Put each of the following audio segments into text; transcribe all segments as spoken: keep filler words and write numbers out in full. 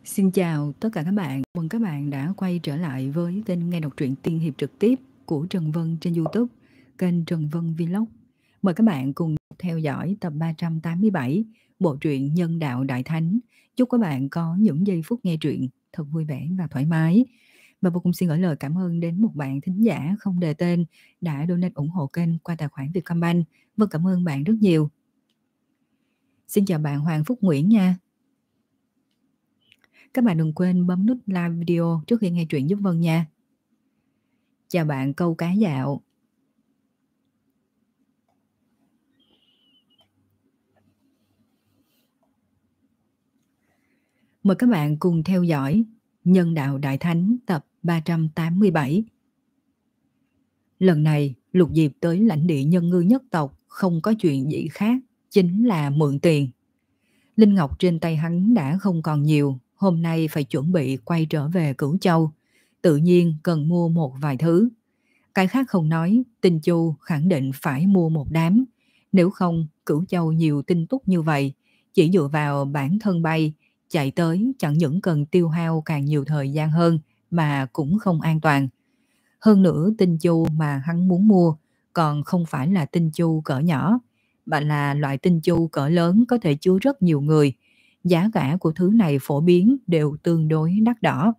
Xin chào tất cả các bạn, mừng các bạn đã quay trở lại với kênh nghe đọc truyện tiên hiệp trực tiếp của Trần Vân trên YouTube, kênh Trần Vân Vlog. Mời các bạn cùng theo dõi tập ba trăm tám mươi bảy, bộ truyện Nhân Đạo Đại Thánh. Chúc các bạn có những giây phút nghe truyện thật vui vẻ và thoải mái. Và vô cùng xin gửi lời cảm ơn đến một bạn thính giả không đề tên đã donate ủng hộ kênh qua tài khoản Vietcombank. Vâng, cảm ơn bạn rất nhiều. Xin chào bạn Hoàng Phúc Nguyễn nha. Các bạn đừng quên bấm nút like video trước khi nghe truyện giúp Vân nha. Chào bạn Câu Cá Dạo. Mời các bạn cùng theo dõi Nhân Đạo Đại Thánh tập ba trăm tám mươi bảy. Lần này Lục Diệp tới lãnh địa nhân ngư nhất tộc không có chuyện gì khác, chính là mượn tiền. Linh ngọc trên tay hắn đã không còn nhiều, hôm nay phải chuẩn bị quay trở về Cửu Châu, tự nhiên cần mua một vài thứ. Cái khác không nói, Tinh Chu khẳng định phải mua một đám, nếu không Cửu Châu nhiều tinh túc như vậy, chỉ dựa vào bản thân bay, chạy tới chẳng những cần tiêu hao càng nhiều thời gian hơn mà cũng không an toàn. Hơn nữa Tinh Chu mà hắn muốn mua còn không phải là Tinh Chu cỡ nhỏ, mà là loại Tinh Chu cỡ lớn có thể chứa rất nhiều người. Giá cả của thứ này phổ biến đều tương đối đắt đỏ.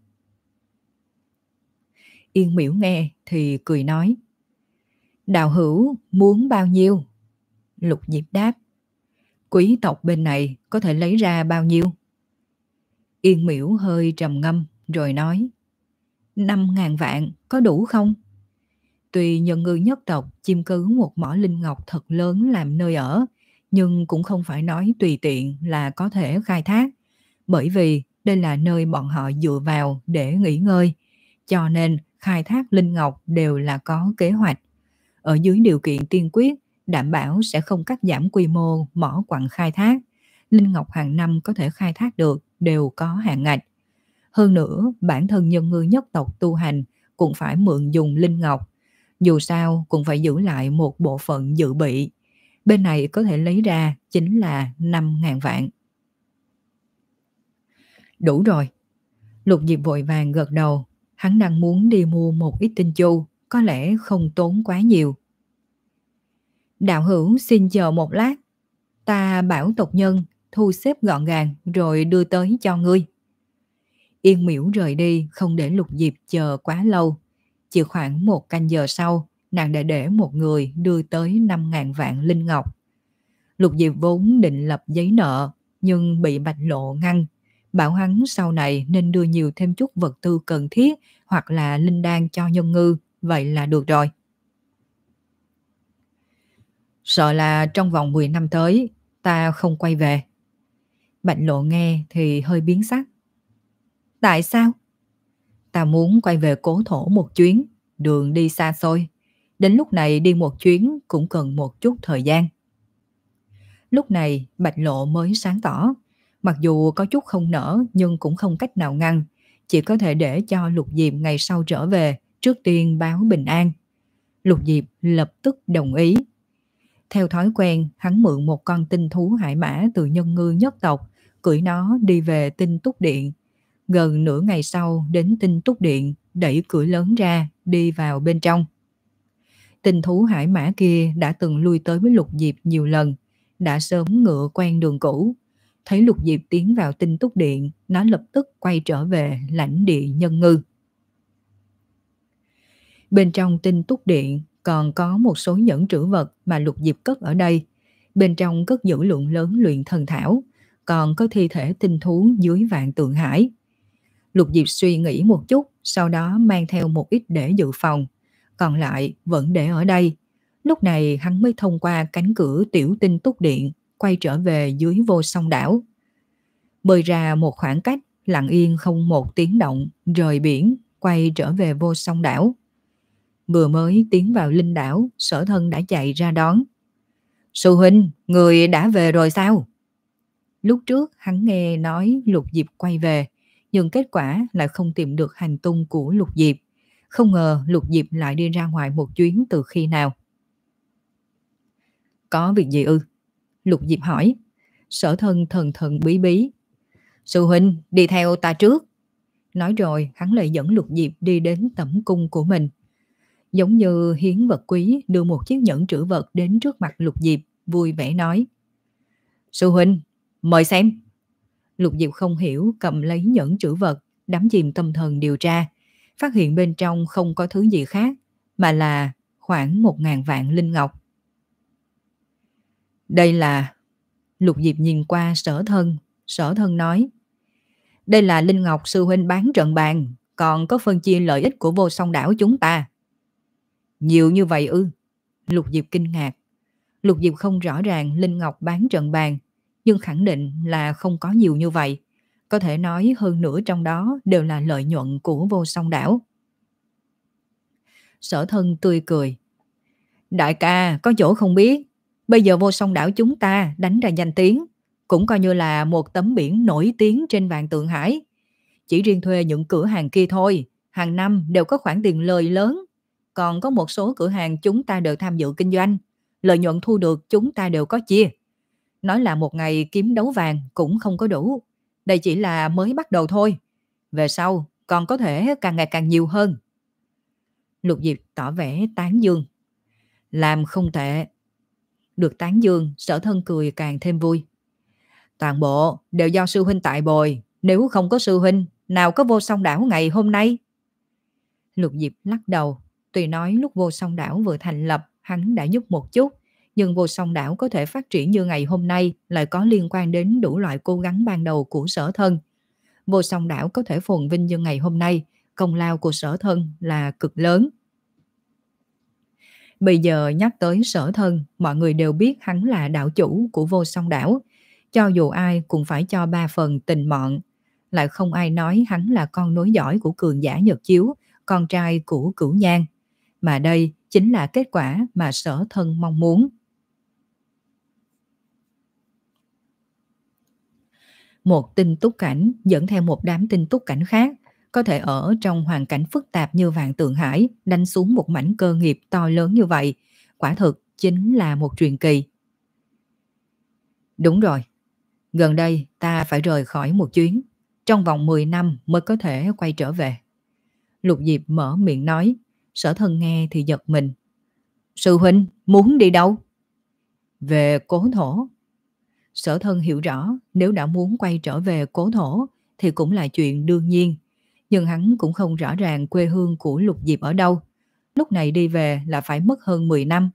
Yên Miễu nghe thì cười nói: Đạo hữu muốn bao nhiêu? Lục Diệp đáp: Quý tộc bên này có thể lấy ra bao nhiêu? Yên Miễu hơi trầm ngâm rồi nói: Năm ngàn vạn có đủ không? Tuy nhân ngư nhất tộc chiếm cứ một mỏ linh ngọc thật lớn làm nơi ở, nhưng cũng không phải nói tùy tiện là có thể khai thác, bởi vì đây là nơi bọn họ dựa vào để nghỉ ngơi, cho nên khai thác linh ngọc đều là có kế hoạch. Ở dưới điều kiện tiên quyết, đảm bảo sẽ không cắt giảm quy mô mỏ quặng khai thác. Linh ngọc hàng năm có thể khai thác được đều có hạn ngạch. Hơn nữa, bản thân nhân ngư nhất tộc tu hành cũng phải mượn dùng linh ngọc. Dù sao cũng phải giữ lại một bộ phận dự bị. Bên này có thể lấy ra chính là năm ngàn vạn. Đủ rồi. Lục Diệp vội vàng gật đầu. Hắn đang muốn đi mua một ít tinh chu, có lẽ không tốn quá nhiều. Đạo hữu xin chờ một lát, ta bảo tộc nhân thu xếp gọn gàng rồi đưa tới cho ngươi. Yên Miễu rời đi không để Lục Diệp chờ quá lâu. Chỉ khoảng một canh giờ sau, nàng đã để một người đưa tới năm ngàn vạn linh ngọc. Lục Diệp vốn định lập giấy nợ, nhưng bị Bạch Lộ ngăn, bảo hắn sau này nên đưa nhiều thêm chút vật tư cần thiết hoặc là linh đan cho nhân ngư, vậy là được rồi. Sợ là trong vòng mười năm tới, ta không quay về. Bạch Lộ nghe thì hơi biến sắc. Tại sao? Ta muốn quay về cố thổ một chuyến, đường đi xa xôi. Đến lúc này đi một chuyến cũng cần một chút thời gian. Lúc này Bạch Lộ mới sáng tỏ. Mặc dù có chút không nỡ nhưng cũng không cách nào ngăn. Chỉ có thể để cho Lục Diệp ngày sau trở về, trước tiên báo bình an. Lục Diệp lập tức đồng ý. Theo thói quen, hắn mượn một con tinh thú hải mã từ nhân ngư nhất tộc, cưỡi nó đi về Tinh Túc Điện. Gần nửa ngày sau đến Tinh Túc Điện, đẩy cửa lớn ra, đi vào bên trong. Tinh thú hải mã kia đã từng lui tới với Lục Diệp nhiều lần, đã sớm ngựa quen đường cũ. Thấy Lục Diệp tiến vào Tinh Túc Điện, nó lập tức quay trở về lãnh địa nhân ngư. Bên trong Tinh Túc Điện còn có một số nhẫn trữ vật mà Lục Diệp cất ở đây. Bên trong cất giữ lượng lớn luyện thần thảo, còn có thi thể tinh thú dưới vạn tượng hải. Lục Diệp suy nghĩ một chút, sau đó mang theo một ít để dự phòng, còn lại vẫn để ở đây. Lúc này hắn mới thông qua cánh cửa tiểu Tinh Túc Điện, quay trở về dưới Vô Song đảo. Bơi ra một khoảng cách, lặng yên không một tiếng động, rời biển, quay trở về Vô Song đảo. Vừa mới tiến vào linh đảo, Sở Thân đã chạy ra đón. Sư huynh, người đã về rồi sao? Lúc trước hắn nghe nói Lục Diệp quay về, nhưng kết quả là không tìm được hành tung của Lục Diệp. Không ngờ Lục Diệp lại đi ra ngoài một chuyến từ khi nào. Có việc gì ư? Lục Diệp hỏi. Sở Thân thần thần bí bí. Sư huynh, đi theo ta trước. Nói rồi hắn lại dẫn Lục Diệp đi đến tẩm cung của mình. Giống như hiến vật quý, đưa một chiếc nhẫn trữ vật đến trước mặt Lục Diệp, vui vẻ nói. Sư huynh, mời xem. Lục Diệp không hiểu, cầm lấy nhẫn trữ vật, đắm chìm tâm thần điều tra, phát hiện bên trong không có thứ gì khác, mà là khoảng một ngàn vạn linh ngọc. Đây là... Lục Diệp nhìn qua Sở Thân, Sở Thân nói. Đây là linh ngọc sư huynh bán trận bàn, còn có phân chia lợi ích của Vô Song đảo chúng ta. Nhiều như vậy ư? Lục Diệp kinh ngạc. Lục Diệp không rõ ràng linh ngọc bán trận bàn, nhưng khẳng định là không có nhiều như vậy. Có thể nói hơn nửa trong đó đều là lợi nhuận của Vô Song đảo. Sở Thân tươi cười. Đại ca có chỗ không biết, bây giờ Vô Song đảo chúng ta đánh ra danh tiếng, cũng coi như là một tấm biển nổi tiếng trên vạn Tượng Hải. Chỉ riêng thuê những cửa hàng kia thôi, hàng năm đều có khoản tiền lời lớn. Còn có một số cửa hàng chúng ta đều tham dự kinh doanh, lợi nhuận thu được chúng ta đều có chia. Nói là một ngày kiếm đấu vàng cũng không có đủ. Đây chỉ là mới bắt đầu thôi. Về sau còn có thể càng ngày càng nhiều hơn. Lục Diệp tỏ vẻ tán dương. Làm không tệ. Được tán dương, Sở Thân cười càng thêm vui. Toàn bộ đều do sư huynh tại bồi. Nếu không có sư huynh, nào có Vô Song đảo ngày hôm nay? Lục Diệp lắc đầu. Tuy nói lúc Vô Song đảo vừa thành lập, hắn đã giúp một chút, nhưng Vô Song đảo có thể phát triển như ngày hôm nay lại có liên quan đến đủ loại cố gắng ban đầu của Sở Thân. Vô Song đảo có thể phồn vinh như ngày hôm nay, công lao của Sở Thân là cực lớn. Bây giờ nhắc tới Sở Thân, mọi người đều biết hắn là đạo chủ của Vô Song đảo. Cho dù ai cũng phải cho ba phần tình mọn. Lại không ai nói hắn là con nối dõi của cường giả Nhật Chiếu, con trai của Cửu Nhan. Mà đây chính là kết quả mà Sở Thân mong muốn. Một tinh túc cảnh dẫn theo một đám tinh túc cảnh khác, có thể ở trong hoàn cảnh phức tạp như Vạn Tượng Hải đánh xuống một mảnh cơ nghiệp to lớn như vậy, quả thực chính là một truyền kỳ. Đúng rồi, gần đây ta phải rời khỏi một chuyến, trong vòng mười năm mới có thể quay trở về. Lục Diệp mở miệng nói. Sở Thân nghe thì giật mình. Sư huynh muốn đi đâu? Về Cố Thổ. Sở Thân hiểu rõ, nếu đã muốn quay trở về Cố Thổ thì cũng là chuyện đương nhiên. Nhưng hắn cũng không rõ ràng quê hương của Lục Diệp ở đâu. Lúc này đi về là phải mất hơn mười năm.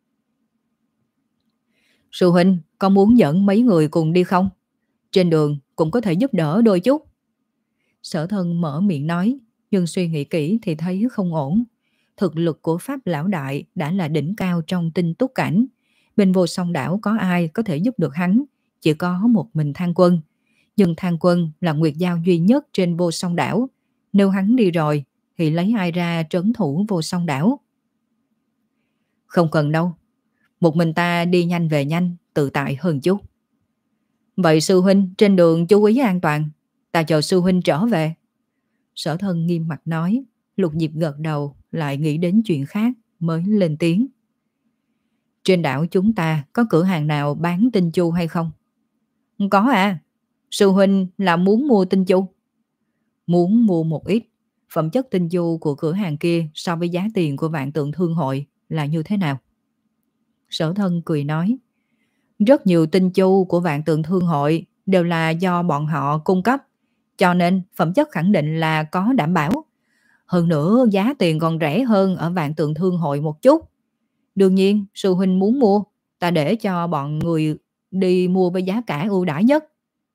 Sư huynh có muốn dẫn mấy người cùng đi không? Trên đường cũng có thể giúp đỡ đôi chút. Sở Thân mở miệng nói, nhưng suy nghĩ kỹ thì thấy không ổn. Thực lực của Pháp Lão Đại đã là đỉnh cao trong tinh túc cảnh. Bên Vô Song đảo có ai có thể giúp được hắn? Chỉ có một mình Thang Quân. Nhưng Thang Quân là nguyệt giao duy nhất trên Vô Song đảo. Nếu hắn đi rồi thì lấy ai ra trấn thủ Vô Song đảo? Không cần đâu. Một mình ta đi nhanh về nhanh, tự tại hơn chút. Vậy sư huynh trên đường chú ý an toàn. Ta chờ sư huynh trở về. Sở Thân nghiêm mặt nói. Lục Diệp gật đầu, lại nghĩ đến chuyện khác mới lên tiếng. Trên đảo chúng ta có cửa hàng nào bán tinh chu hay không? Có à. Sư huynh là muốn mua tinh chu? Muốn mua một ít. Phẩm chất tinh chu của cửa hàng kia so với giá tiền của Vạn Tượng Thương hội là như thế nào? Sở Thân cười nói. Rất nhiều tinh chu của Vạn Tượng Thương hội đều là do bọn họ cung cấp, cho nên phẩm chất khẳng định là có đảm bảo. Hơn nữa giá tiền còn rẻ hơn ở Vạn Tượng Thương hội một chút. Đương nhiên sư huynh muốn mua, ta để cho bọn người đi mua với giá cả ưu đãi nhất.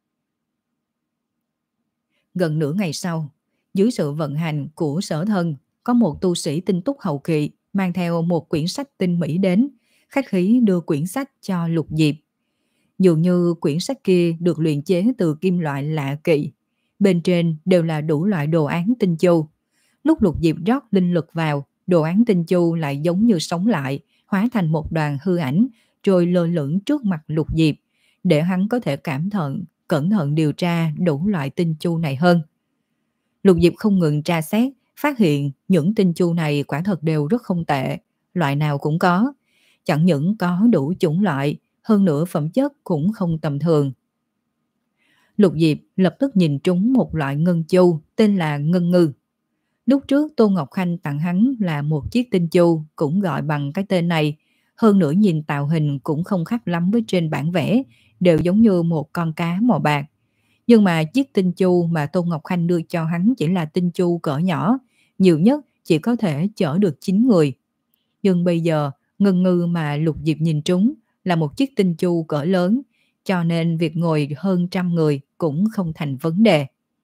Gần nửa ngày sau, dưới sự vận hành của Sở Thân, có một tu sĩ tinh túc hậu kỳ mang theo một quyển sách tinh mỹ đến, khách khí đưa quyển sách cho Lục Diệp. Dường như quyển sách kia được luyện chế từ kim loại lạ kỳ, bên trên đều là đủ loại đồ án tinh chu. Lúc Lục Diệp rót linh lực vào, đồ án tinh chu lại giống như sống lại, hóa thành một đoàn hư ảnh, rồi lơ lửng trước mặt Lục Diệp, để hắn có thể cảm thận, cẩn thận điều tra đủ loại tinh chu này hơn. Lục Diệp không ngừng tra xét, phát hiện những tinh chu này quả thật đều rất không tệ, loại nào cũng có. Chẳng những có đủ chủng loại, hơn nữa phẩm chất cũng không tầm thường. Lục Diệp lập tức nhìn trúng một loại ngân chu tên là ngân ngư. Lúc trước Tô Ngọc Khanh tặng hắn là một chiếc tinh chu cũng gọi bằng cái tên này. Hơn nữa nhìn tạo hình cũng không khác lắm với trên bản vẽ, đều giống như một con cá màu bạc. Nhưng mà chiếc tinh chu mà Tô Ngọc Khanh đưa cho hắn chỉ là tinh chu cỡ nhỏ, nhiều nhất chỉ có thể chở được chín người. Nhưng bây giờ, ngân ngư mà Lục Diệp nhìn trúng là một chiếc tinh chu cỡ lớn, cho nên việc ngồi hơn trăm người cũng không thành vấn đề.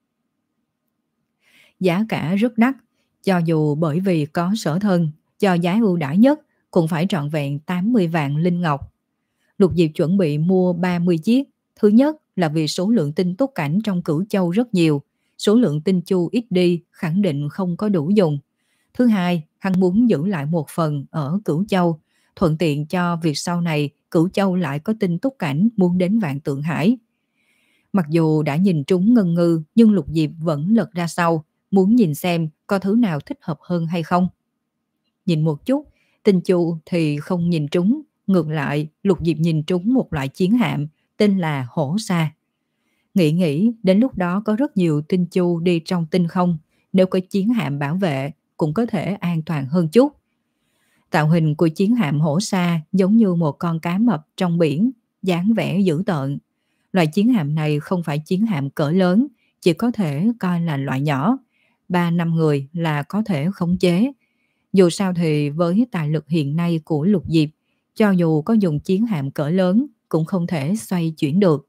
Giá cả rất đắt, cho dù bởi vì có sở thân, cho giá ưu đãi nhất cũng phải trọn vẹn tám mươi vạn linh ngọc. Lục Diệp chuẩn bị mua ba mươi chiếc. Thứ nhất là vì số lượng tinh túc cảnh trong Cửu Châu rất nhiều, số lượng tinh chu ít đi khẳng định không có đủ dùng. Thứ hai, hắn muốn giữ lại một phần ở Cửu Châu, thuận tiện cho việc sau này Cửu Châu lại có tinh túc cảnh muốn đến Vạn Tượng Hải. Mặc dù đã nhìn trúng ngân ngư, nhưng Lục Diệp vẫn lật ra sau, muốn nhìn xem có thứ nào thích hợp hơn hay không. Nhìn một chút, tinh chu thì không nhìn trúng, ngược lại Lục Diệp nhìn trúng một loại chiến hạm tên là hổ sa. Nghĩ nghĩ đến lúc đó có rất nhiều tinh chu đi trong tinh không, nếu có chiến hạm bảo vệ cũng có thể an toàn hơn chút. Tạo hình của chiến hạm hổ sa giống như một con cá mập trong biển, dáng vẻ dữ tợn. Loại chiến hạm này không phải chiến hạm cỡ lớn, chỉ có thể coi là loại nhỏ, ba năm người là có thể khống chế. Dù sao thì với tài lực hiện nay của Lục Diệp, cho dù có dùng chiến hạm cỡ lớn cũng không thể xoay chuyển được.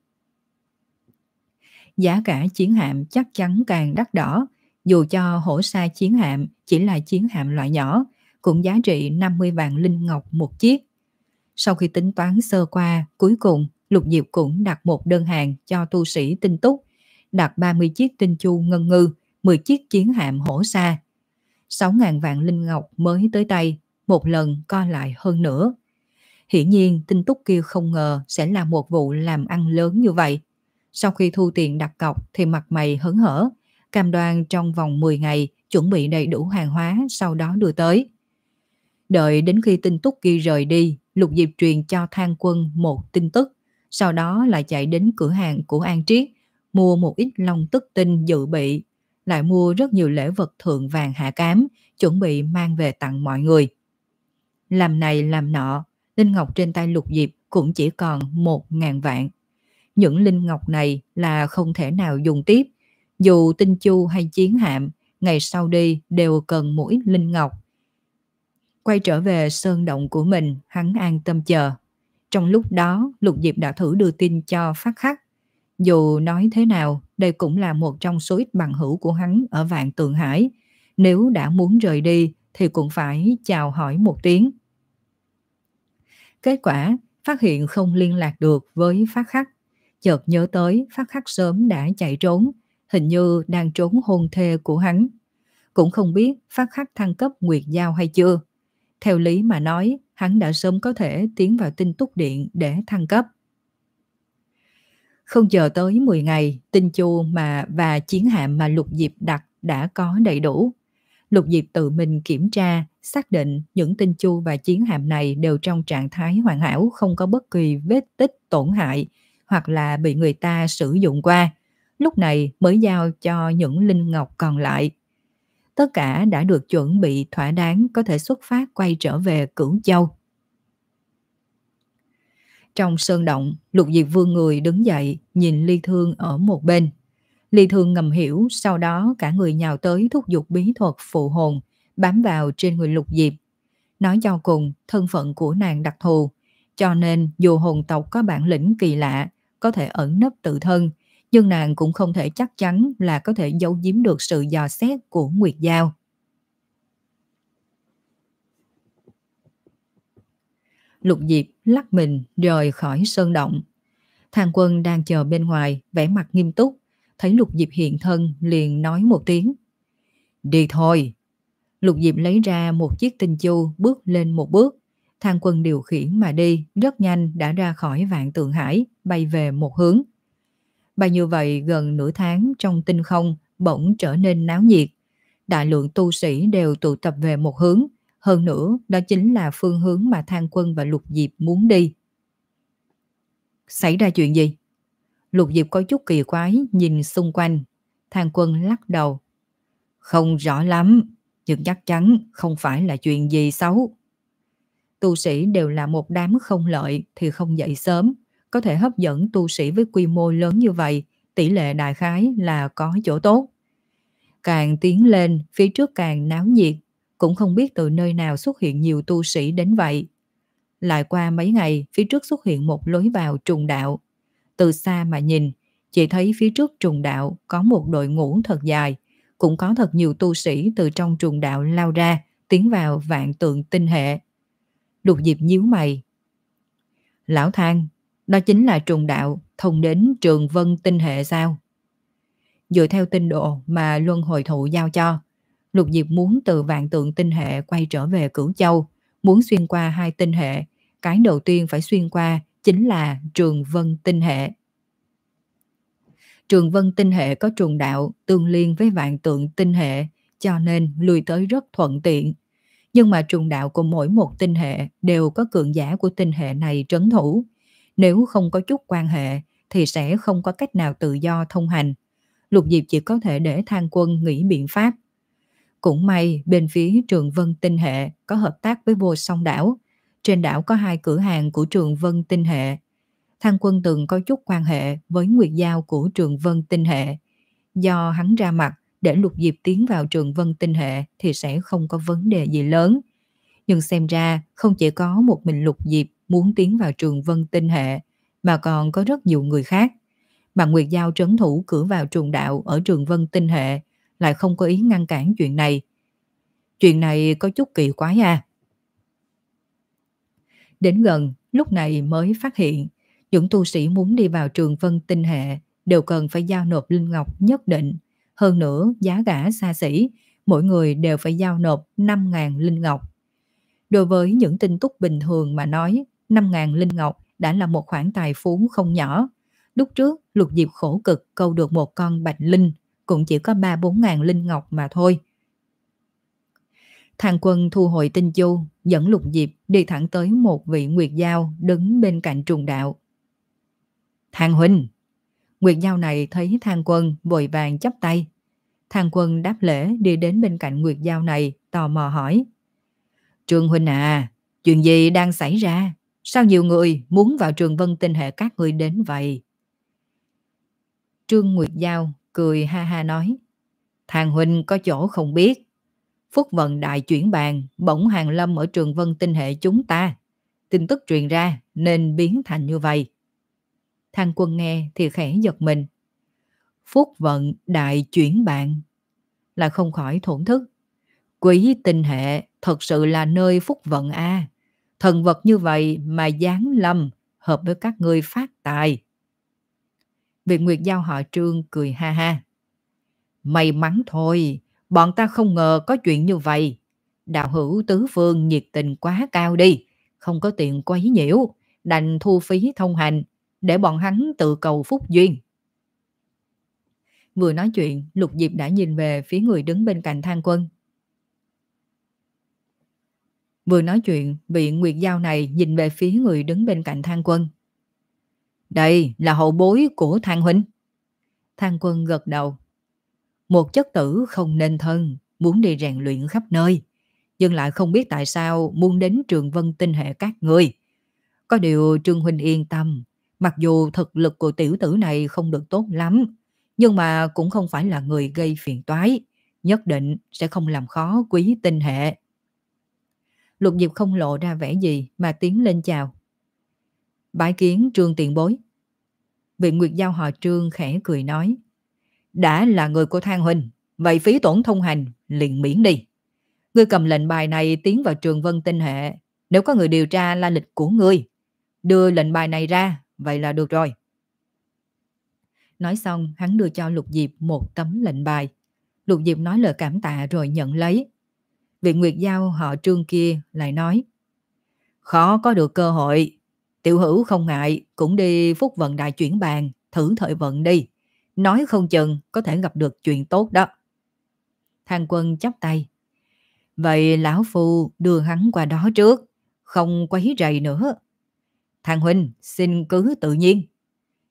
Giá cả chiến hạm chắc chắn càng đắt đỏ, dù cho hổ sa chiến hạm chỉ là chiến hạm loại nhỏ, cũng giá trị năm mươi vạn linh ngọc một chiếc. Sau khi tính toán sơ qua, cuối cùng Lục Diệp cũng đặt một đơn hàng cho tu sĩ tinh túc, đặt ba mươi chiếc tinh chu ngân ngư, mười chiếc chiến hạm hổ sa. sáu ngàn vạn linh ngọc mới tới tay, một lần co lại hơn nữa. Hiển nhiên tinh túc kia không ngờ sẽ là một vụ làm ăn lớn như vậy. Sau khi thu tiền đặt cọc thì mặt mày hớn hở, cam đoan trong vòng mười ngày chuẩn bị đầy đủ hàng hóa sau đó đưa tới. Đợi đến khi tinh túc kia rời đi, Lục Diệp truyền cho Thang Quân một tin tức, sau đó lại chạy đến cửa hàng của An Triết, mua một ít long tức tinh dự bị, lại mua rất nhiều lễ vật thượng vàng hạ cám, chuẩn bị mang về tặng mọi người. Làm này làm nọ, linh ngọc trên tay Lục Diệp cũng chỉ còn một ngàn vạn. Những linh ngọc này là không thể nào dùng tiếp, dù tinh chu hay chiến hạm, ngày sau đi đều cần một ít linh ngọc. Quay trở về sơn động của mình, hắn an tâm chờ. Trong lúc đó, Lục Diệp đã thử đưa tin cho Phát Khắc. Dù nói thế nào, đây cũng là một trong số ít bằng hữu của hắn ở Vạn Tượng Hải. Nếu đã muốn rời đi thì cũng phải chào hỏi một tiếng. Kết quả, phát hiện không liên lạc được với Phát Khắc. Chợt nhớ tới Phát Khắc sớm đã chạy trốn, hình như đang trốn hôn thê của hắn. Cũng không biết Phát Khắc thăng cấp Nguyệt Giao hay chưa. Theo lý mà nói, hắn đã sớm có thể tiến vào tinh túc điện để thăng cấp. Không chờ tới mười ngày, tinh chu mà và chiến hạm mà Lục Diệp đặt đã có đầy đủ. Lục Diệp tự mình kiểm tra, xác định những tinh chu và chiến hạm này đều trong trạng thái hoàn hảo, không có bất kỳ vết tích tổn hại hoặc là bị người ta sử dụng qua. Lúc này mới giao cho những linh ngọc còn lại. Tất cả đã được chuẩn bị thỏa đáng, có thể xuất phát quay trở về Cửu Châu. Trong sơn động, Lục Diệp vươn người đứng dậy, nhìn Ly Thương ở một bên. Ly Thương ngầm hiểu, sau đó cả người nhào tới thúc giục bí thuật phụ hồn, bám vào trên người Lục Diệp. Nói cho cùng, thân phận của nàng đặc thù, cho nên dù hồn tộc có bản lĩnh kỳ lạ, có thể ẩn nấp tự thân, nhưng nàng cũng không thể chắc chắn là có thể giấu giếm được sự dò xét của Nguyệt Giao. Lục Diệp lắc mình rời khỏi sơn động. Thang Quân đang chờ bên ngoài, vẻ mặt nghiêm túc, thấy Lục Diệp hiện thân liền nói một tiếng. Đi thôi. Lục Diệp lấy ra một chiếc tinh chu, bước lên một bước. Thang Quân điều khiển mà đi, rất nhanh đã ra khỏi Vạn Tượng Hải, bay về một hướng. Bay như vậy gần nửa tháng trong tinh không bỗng trở nên náo nhiệt. Đại lượng tu sĩ đều tụ tập về một hướng. Hơn nữa, đó chính là phương hướng mà Thang Quân và Lục Diệp muốn đi. Xảy ra chuyện gì? Lục Diệp có chút kỳ quái nhìn xung quanh. Thang Quân lắc đầu. Không rõ lắm, nhưng chắc chắn không phải là chuyện gì xấu. Tu sĩ đều là một đám không lợi thì không dậy sớm. Có thể hấp dẫn tu sĩ với quy mô lớn như vậy, tỷ lệ đại khái là có chỗ tốt. Càng tiến lên, phía trước càng náo nhiệt, cũng không biết từ nơi nào xuất hiện nhiều tu sĩ đến vậy. Lại qua mấy ngày, phía trước xuất hiện một lối vào trùng đạo. Từ xa mà nhìn, chỉ thấy phía trước trùng đạo có một đội ngũ thật dài, cũng có thật nhiều tu sĩ từ trong trùng đạo lao ra, tiến vào vạn tượng tinh hệ. Lục Diệp nhíu mày. Lão Thang, đó chính là trùng đạo thông đến Trường Vân tinh hệ sao? Dựa theo tinh độ mà Luân Hồi Thụ giao cho, Lục Diệp muốn từ vạn tượng tinh hệ quay trở về Cửu Châu, muốn xuyên qua hai tinh hệ, cái đầu tiên phải xuyên qua chính là Trường Vân tinh hệ. Trường Vân tinh hệ có trùng đạo tương liên với vạn tượng tinh hệ, cho nên lui tới rất thuận tiện. Nhưng mà trùng đạo của mỗi một tinh hệ đều có cường giả của tinh hệ này trấn thủ. Nếu không có chút quan hệ thì sẽ không có cách nào tự do thông hành. Lục Diệp chỉ có thể để Thang Quân nghĩ biện pháp. Cũng may bên phía Trường Vân tinh hệ có hợp tác với Vô Song đảo. Trên đảo có hai cửa hàng của Trường Vân tinh hệ. Thang Quân từng có chút quan hệ với Nguyệt Giao của Trường Vân tinh hệ. Do hắn ra mặt để Lục Diệp tiến vào Trường Vân tinh hệ thì sẽ không có vấn đề gì lớn. Nhưng xem ra không chỉ có một mình Lục Diệp muốn tiến vào Trường Vân tinh hệ, mà còn có rất nhiều người khác. Mà Nguyệt Giao trấn thủ cửa vào trùng đạo ở Trường Vân tinh hệ lại không có ý ngăn cản chuyện này. Chuyện này có chút kỳ quái à. Đến gần, lúc này mới phát hiện, những tu sĩ muốn đi vào Trường Vân tinh hệ đều cần phải giao nộp linh ngọc nhất định. Hơn nữa, giá cả xa xỉ, mỗi người đều phải giao nộp năm nghìn linh ngọc. Đối với những tinh túc bình thường mà nói, năm nghìn linh ngọc đã là một khoản tài phú không nhỏ. Lúc trước, Lục Diệp khổ cực câu được một con bạch linh, cũng chỉ có ba bốn ngàn linh ngọc mà thôi. Thang Quân thu hồi tinh chu, dẫn Lục Diệp đi thẳng tới một vị Nguyệt Giao đứng bên cạnh trùng đạo. Thang huynh! Nguyệt Giao này thấy Thang Quân vội vàng chắp tay. Thang Quân đáp lễ đi đến bên cạnh Nguyệt Giao này, tò mò hỏi. Trương huynh à, chuyện gì đang xảy ra? Sao nhiều người muốn vào Trường Vân tinh hệ các người đến vậy? Trương Nguyệt Giao cười ha ha nói. Thang huynh có chỗ không biết. Phúc vận đại chuyển bàn bỗng hàng lâm ở Trường Vân tinh hệ chúng ta. Tin tức truyền ra nên biến thành như vậy. Thang Quân nghe thì khẽ giật mình. Phúc vận đại chuyển bàn, là không khỏi thổn thức. Quý tinh hệ thật sự là nơi phúc vận a. À. Thần vật như vậy mà giáng lâm, hợp với các ngươi phát tài. Vị Nguyệt Giao họ Trương cười ha ha. May mắn thôi, bọn ta không ngờ có chuyện như vậy. Đạo hữu tứ phương nhiệt tình quá cao đi, không có tiện quấy nhiễu, đành thu phí thông hành, để bọn hắn tự cầu phúc duyên. Vừa nói chuyện, Lục Diệp đã nhìn về phía người đứng bên cạnh Thang Quân. Vừa nói chuyện, vị Nguyệt Giao này nhìn về phía người đứng bên cạnh Thang Quân. Đây là hậu bối của Thang huynh. Thang Quân gật đầu. Một chất tử không nên thân, muốn đi rèn luyện khắp nơi, nhưng lại không biết tại sao muốn đến Trường Vân tinh hệ các người. Có điều Trương huynh yên tâm, mặc dù thực lực của tiểu tử này không được tốt lắm, nhưng mà cũng không phải là người gây phiền toái, nhất định sẽ không làm khó quý tinh hệ. Lục Diệp không lộ ra vẻ gì mà tiến lên chào. Bái kiến Trương tiền bối. Vị Nguyệt Giao họ Trương khẽ cười nói. Đã là người của Thang huynh, vậy phí tổn thông hành liền miễn đi. Ngươi cầm lệnh bài này tiến vào Trường Vân tinh hệ. Nếu có người điều tra la lịch của ngươi, đưa lệnh bài này ra, vậy là được rồi. Nói xong, hắn đưa cho Lục Diệp một tấm lệnh bài. Lục Diệp nói lời cảm tạ rồi nhận lấy. Vị Nguyệt Giao họ Trương kia lại nói. Khó có được cơ hội, tiểu hữu không ngại, cũng đi phúc vận đại chuyển bàn, thử thời vận đi. Nói không chừng có thể gặp được chuyện tốt đó. Thang Quân chắp tay. Vậy lão phu đưa hắn qua đó trước, không quấy rầy nữa. Thang huynh xin cứ tự nhiên.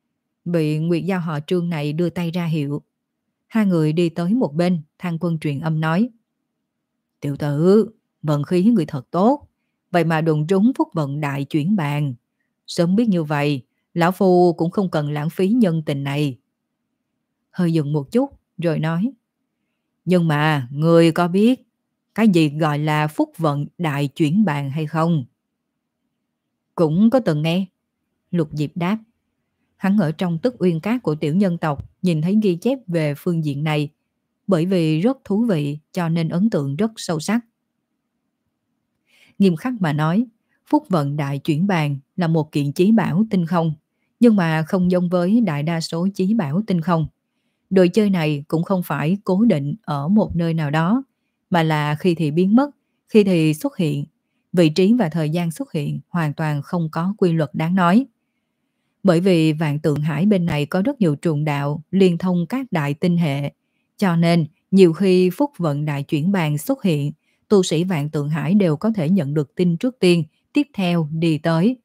Bị Nguyệt Giao họ Trương này đưa tay ra hiệu. Hai người đi tới một bên, Thang Quân truyền âm nói: Tiểu tử, vận khí người thật tốt, vậy mà đụng trúng phúc vận đại chuyển bàn. Sớm biết như vậy, lão phu cũng không cần lãng phí nhân tình này. Hơi dừng một chút, rồi nói: Nhưng mà, người có biết cái gì gọi là phúc vận đại chuyển bàn hay không? Cũng có từng nghe. Lục Diệp đáp. Hắn ở trong Tức Uyên Cát của tiểu nhân tộc nhìn thấy ghi chép về phương diện này, bởi vì rất thú vị cho nên ấn tượng rất sâu sắc. Nghiêm khắc mà nói, phúc vận đại chuyển bàn là một kiện chí bảo tinh không, nhưng mà không giống với đại đa số chí bảo tinh không. Đồ chơi này cũng không phải cố định ở một nơi nào đó, mà là khi thì biến mất, khi thì xuất hiện. Vị trí và thời gian xuất hiện hoàn toàn không có quy luật đáng nói. Bởi vì Vạn Tượng Hải bên này có rất nhiều trùng đạo liên thông các đại tinh hệ, cho nên nhiều khi phúc vận đại chuyển bàn xuất hiện, tu sĩ Vạn Tượng Hải đều có thể nhận được tin trước tiên, tiếp theo đi tới.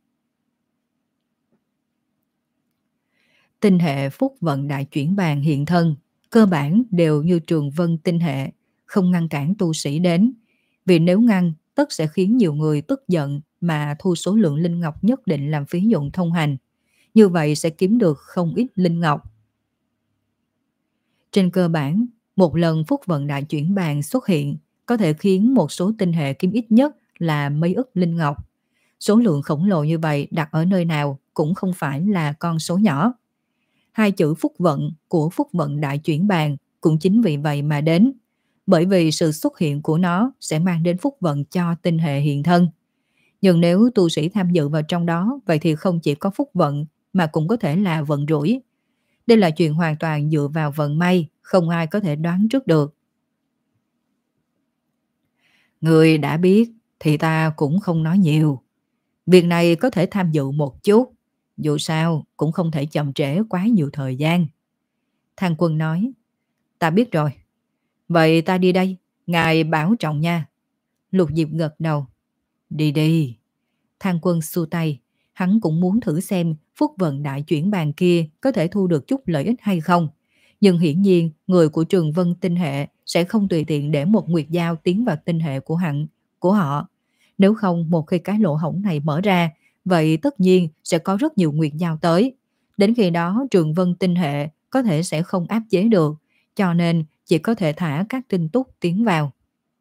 Tinh hệ phúc vận đại chuyển bàn hiện thân, cơ bản đều như trường vân tinh hệ, không ngăn cản tu sĩ đến. Vì nếu ngăn, tất sẽ khiến nhiều người tức giận mà thu số lượng linh ngọc nhất định làm phí dụng thông hành. Như vậy sẽ kiếm được không ít linh ngọc. Trên cơ bản, một lần phúc vận đại chuyển bàn xuất hiện có thể khiến một số tinh hệ kiếm ít nhất là mấy ức linh ngọc. Số lượng khổng lồ như vậy đặt ở nơi nào cũng không phải là con số nhỏ. Hai chữ phúc vận của phúc vận đại chuyển bàn cũng chính vì vậy mà đến. Bởi vì sự xuất hiện của nó sẽ mang đến phúc vận cho tinh hệ hiện thân. Nhưng nếu tu sĩ tham dự vào trong đó, vậy thì không chỉ có phúc vận mà cũng có thể là vận rủi. Đây là chuyện hoàn toàn dựa vào vận may, không ai có thể đoán trước được. Người đã biết thì ta cũng không nói nhiều. Việc này có thể tham dự một chút, dù sao cũng không thể chậm trễ quá nhiều thời gian. Thang Quân nói: Ta biết rồi. Vậy ta đi đây, ngài bảo trọng nha. Lục Diệp gật đầu. Đi đi. Thang Quân xua tay. Hắn cũng muốn thử xem phúc vận đại chuyển bàn kia có thể thu được chút lợi ích hay không. Nhưng hiển nhiên người của Trường Vân tinh hệ sẽ không tùy tiện để một Nguyệt Giao tiến vào tinh hệ của hắn, của họ. Nếu không, một khi cái lỗ hổng này mở ra, vậy tất nhiên sẽ có rất nhiều Nguyệt Giao tới. Đến khi đó Trường Vân tinh hệ có thể sẽ không áp chế được, cho nên chỉ có thể thả các tinh túc tiến vào.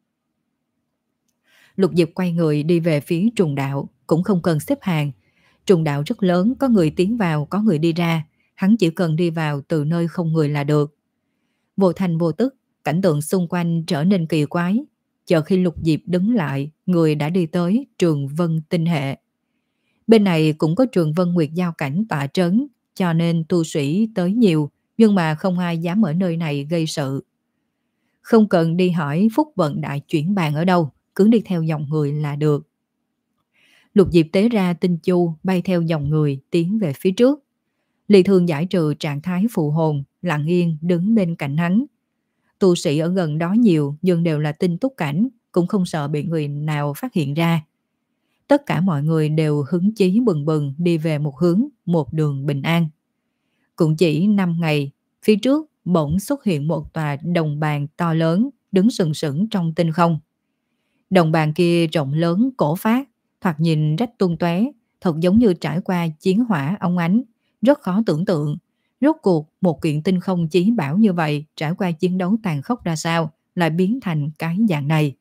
Lục Diệp quay người đi về phía trùng đạo, cũng không cần xếp hàng. Trùng đạo rất lớn, có người tiến vào, có người đi ra. Hắn chỉ cần đi vào từ nơi không người là được. Vô thành vô tức, cảnh tượng xung quanh trở nên kỳ quái. Chờ khi Lục Diệp đứng lại, người đã đi tới Trường Vân tinh hệ. Bên này cũng có Trường Vân Nguyệt Giao cảnh tọa trấn, cho nên tu sĩ tới nhiều, nhưng mà không ai dám ở nơi này gây sự. Không cần đi hỏi phúc vận đại chuyển bàn ở đâu, cứ đi theo dòng người là được. Lục Diệp tế ra tinh chu bay theo dòng người tiến về phía trước. Lý Thương giải trừ trạng thái phụ hồn, lặng yên đứng bên cạnh hắn. Tu sĩ ở gần đó nhiều nhưng đều là tinh túc cảnh, cũng không sợ bị người nào phát hiện ra. Tất cả mọi người đều hứng chí bừng bừng đi về một hướng, một đường bình an. Cũng chỉ năm ngày, phía trước bỗng xuất hiện một tòa đồng bàn to lớn đứng sừng sững trong tinh không. Đồng bàn kia rộng lớn cổ phát, thoạt nhìn rách tung tóe, thật giống như trải qua chiến hỏa óng ánh, rất khó tưởng tượng. Rốt cuộc một kiện tinh không chí bảo như vậy trải qua chiến đấu tàn khốc ra sao lại biến thành cái dạng này.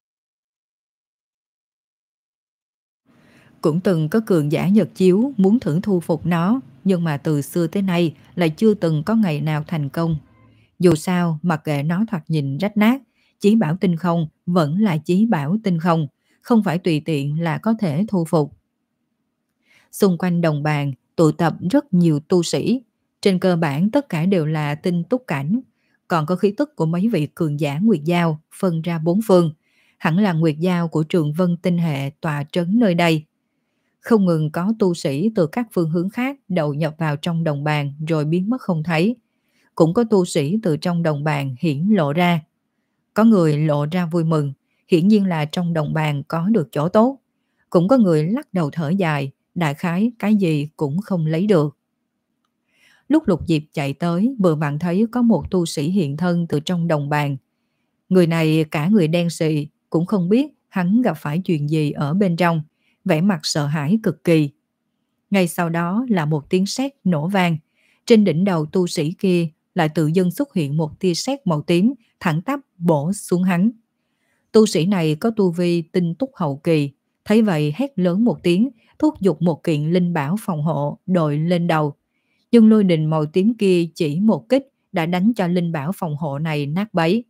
Cũng từng có cường giả Nhật chiếu muốn thử thu phục nó, nhưng mà từ xưa tới nay lại chưa từng có ngày nào thành công. Dù sao, mặc kệ nó thoạt nhìn rách nát, chí bảo tinh không vẫn là chí bảo tinh không, không phải tùy tiện là có thể thu phục. Xung quanh đồng bàn tụ tập rất nhiều tu sĩ, trên cơ bản tất cả đều là tinh túc cảnh, còn có khí tức của mấy vị cường giả Nguyệt Giao phân ra bốn phương, hẳn là Nguyệt Giao của Trường Vân tinh hệ tọa trấn nơi đây. Không ngừng có tu sĩ từ các phương hướng khác đầu nhập vào trong đồng bàn rồi biến mất không thấy. Cũng có tu sĩ từ trong đồng bàn hiển lộ ra. Có người lộ ra vui mừng, hiển nhiên là trong đồng bàn có được chỗ tốt. Cũng có người lắc đầu thở dài, đại khái cái gì cũng không lấy được. Lúc Lục Diệp chạy tới, vừa vặn thấy có một tu sĩ hiện thân từ trong đồng bàn. Người này cả người đen xì, cũng không biết hắn gặp phải chuyện gì ở bên trong, vẻ mặt sợ hãi cực kỳ. Ngay sau đó là một tiếng sét nổ vang, trên đỉnh đầu tu sĩ kia lại tự dưng xuất hiện một tia sét màu tím thẳng tắp bổ xuống hắn. Tu sĩ này có tu vi tinh túc hậu kỳ, thấy vậy hét lớn một tiếng, thúc giục một kiện linh bảo phòng hộ đội lên đầu. Nhưng lôi đình màu tím kia chỉ một kích đã đánh cho linh bảo phòng hộ này nát bấy.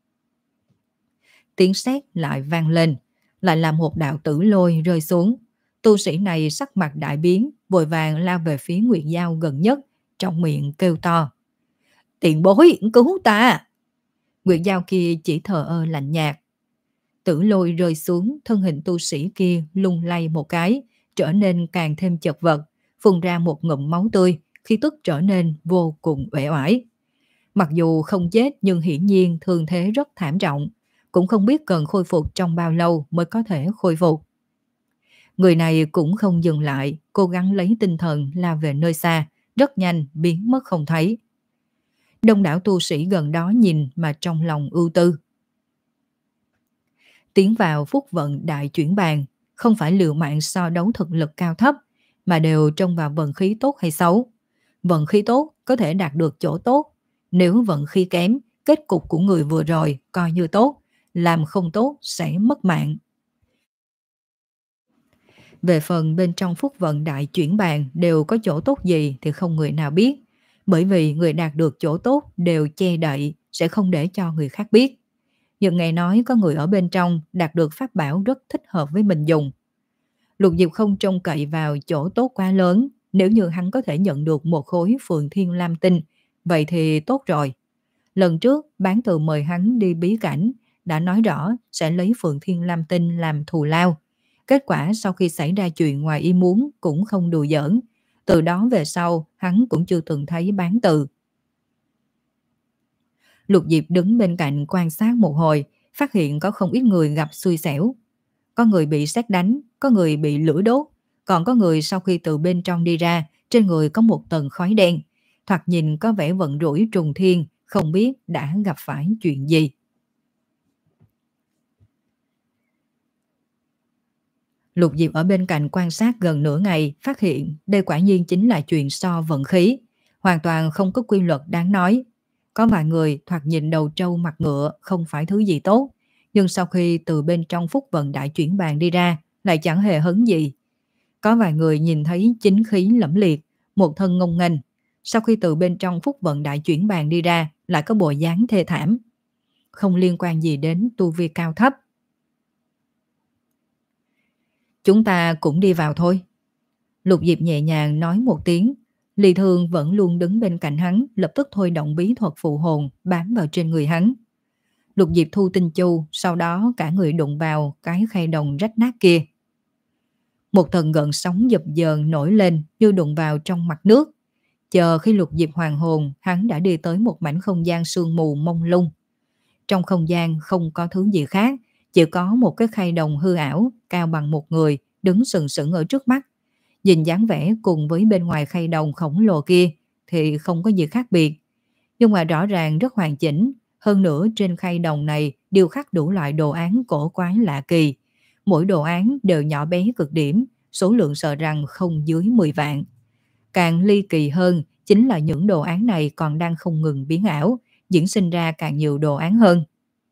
Tiếng sét lại vang lên, lại là một đạo tử lôi rơi xuống. Tu sĩ này sắc mặt đại biến, vội vàng lao về phía Nguyệt Giao gần nhất, trong miệng kêu to: "Tiền bối, cứu ta!" Nguyệt Giao kia chỉ thờ ơ lạnh nhạt. Tử lôi rơi xuống, thân hình tu sĩ kia lung lay một cái, trở nên càng thêm chật vật, phun ra một ngụm máu tươi, khi tức trở nên vô cùng uể oải. Mặc dù không chết nhưng hiển nhiên thương thế rất thảm trọng, cũng không biết cần khôi phục trong bao lâu mới có thể khôi phục. Người này cũng không dừng lại, cố gắng lấy tinh thần lao về nơi xa, rất nhanh biến mất không thấy. Đông đảo tu sĩ gần đó nhìn mà trong lòng ưu tư. Tiến vào phúc vận đại chuyển bàn, không phải liều mạng so đấu thực lực cao thấp, mà đều trông vào vận khí tốt hay xấu. Vận khí tốt có thể đạt được chỗ tốt, nếu vận khí kém, kết cục của người vừa rồi coi như tốt, làm không tốt sẽ mất mạng. Về phần bên trong phúc vận đại chuyển bàn đều có chỗ tốt gì thì không người nào biết, bởi vì người đạt được chỗ tốt đều che đậy, sẽ không để cho người khác biết. Nhưng nghe nói có người ở bên trong đạt được pháp bảo rất thích hợp với mình dùng. Lục Diệp không trông cậy vào chỗ tốt quá lớn, nếu như hắn có thể nhận được một khối Phượng Thiên Lam Tinh, vậy thì tốt rồi. Lần trước bán từ mời hắn đi bí cảnh, đã nói rõ sẽ lấy Phượng Thiên Lam Tinh làm thù lao. Kết quả sau khi xảy ra chuyện ngoài ý muốn cũng không đùa giỡn. Từ đó về sau hắn cũng chưa từng thấy bán từ. Lục Diệp đứng bên cạnh quan sát một hồi, phát hiện có không ít người gặp xui xẻo. Có người bị sét đánh, có người bị lửa đốt, còn có người sau khi từ bên trong đi ra, trên người có một tầng khói đen. Thoạt nhìn có vẻ vận rủi trùng thiên, không biết đã gặp phải chuyện gì. Lục Diệp ở bên cạnh quan sát gần nửa ngày, phát hiện đây quả nhiên chính là chuyện so vận khí. Hoàn toàn không có quy luật đáng nói. Có vài người thoạt nhìn đầu trâu mặt ngựa không phải thứ gì tốt, nhưng sau khi từ bên trong phúc vận đại chuyển bàn đi ra, lại chẳng hề hấn gì. Có vài người nhìn thấy chính khí lẫm liệt, một thân ngông nghênh, sau khi từ bên trong phúc vận đại chuyển bàn đi ra, lại có bộ dáng thê thảm. Không liên quan gì đến tu vi cao thấp. Chúng ta cũng đi vào thôi. Lục Diệp nhẹ nhàng nói một tiếng. Lý Thương vẫn luôn đứng bên cạnh hắn, lập tức thôi động bí thuật phụ hồn bám vào trên người hắn. Lục Diệp thu tinh chu, sau đó cả người đụng vào cái khay đồng rách nát kia. Một thần gợn sóng dập dờn nổi lên như đụng vào trong mặt nước. Chờ khi Lục Diệp hoàn hồn, hắn đã đi tới một mảnh không gian sương mù mông lung. Trong không gian không có thứ gì khác, chỉ có một cái khay đồng hư ảo cao bằng một người đứng sừng sững ở trước mắt. Nhìn dáng vẻ cùng với bên ngoài khay đồng khổng lồ kia thì không có gì khác biệt. Nhưng mà rõ ràng rất hoàn chỉnh. Hơn nữa trên khay đồng này điêu khắc đủ loại đồ án cổ quái lạ kỳ. Mỗi đồ án đều nhỏ bé cực điểm, số lượng sợ rằng không dưới mười vạn. Càng ly kỳ hơn chính là những đồ án này còn đang không ngừng biến ảo, diễn sinh ra càng nhiều đồ án hơn.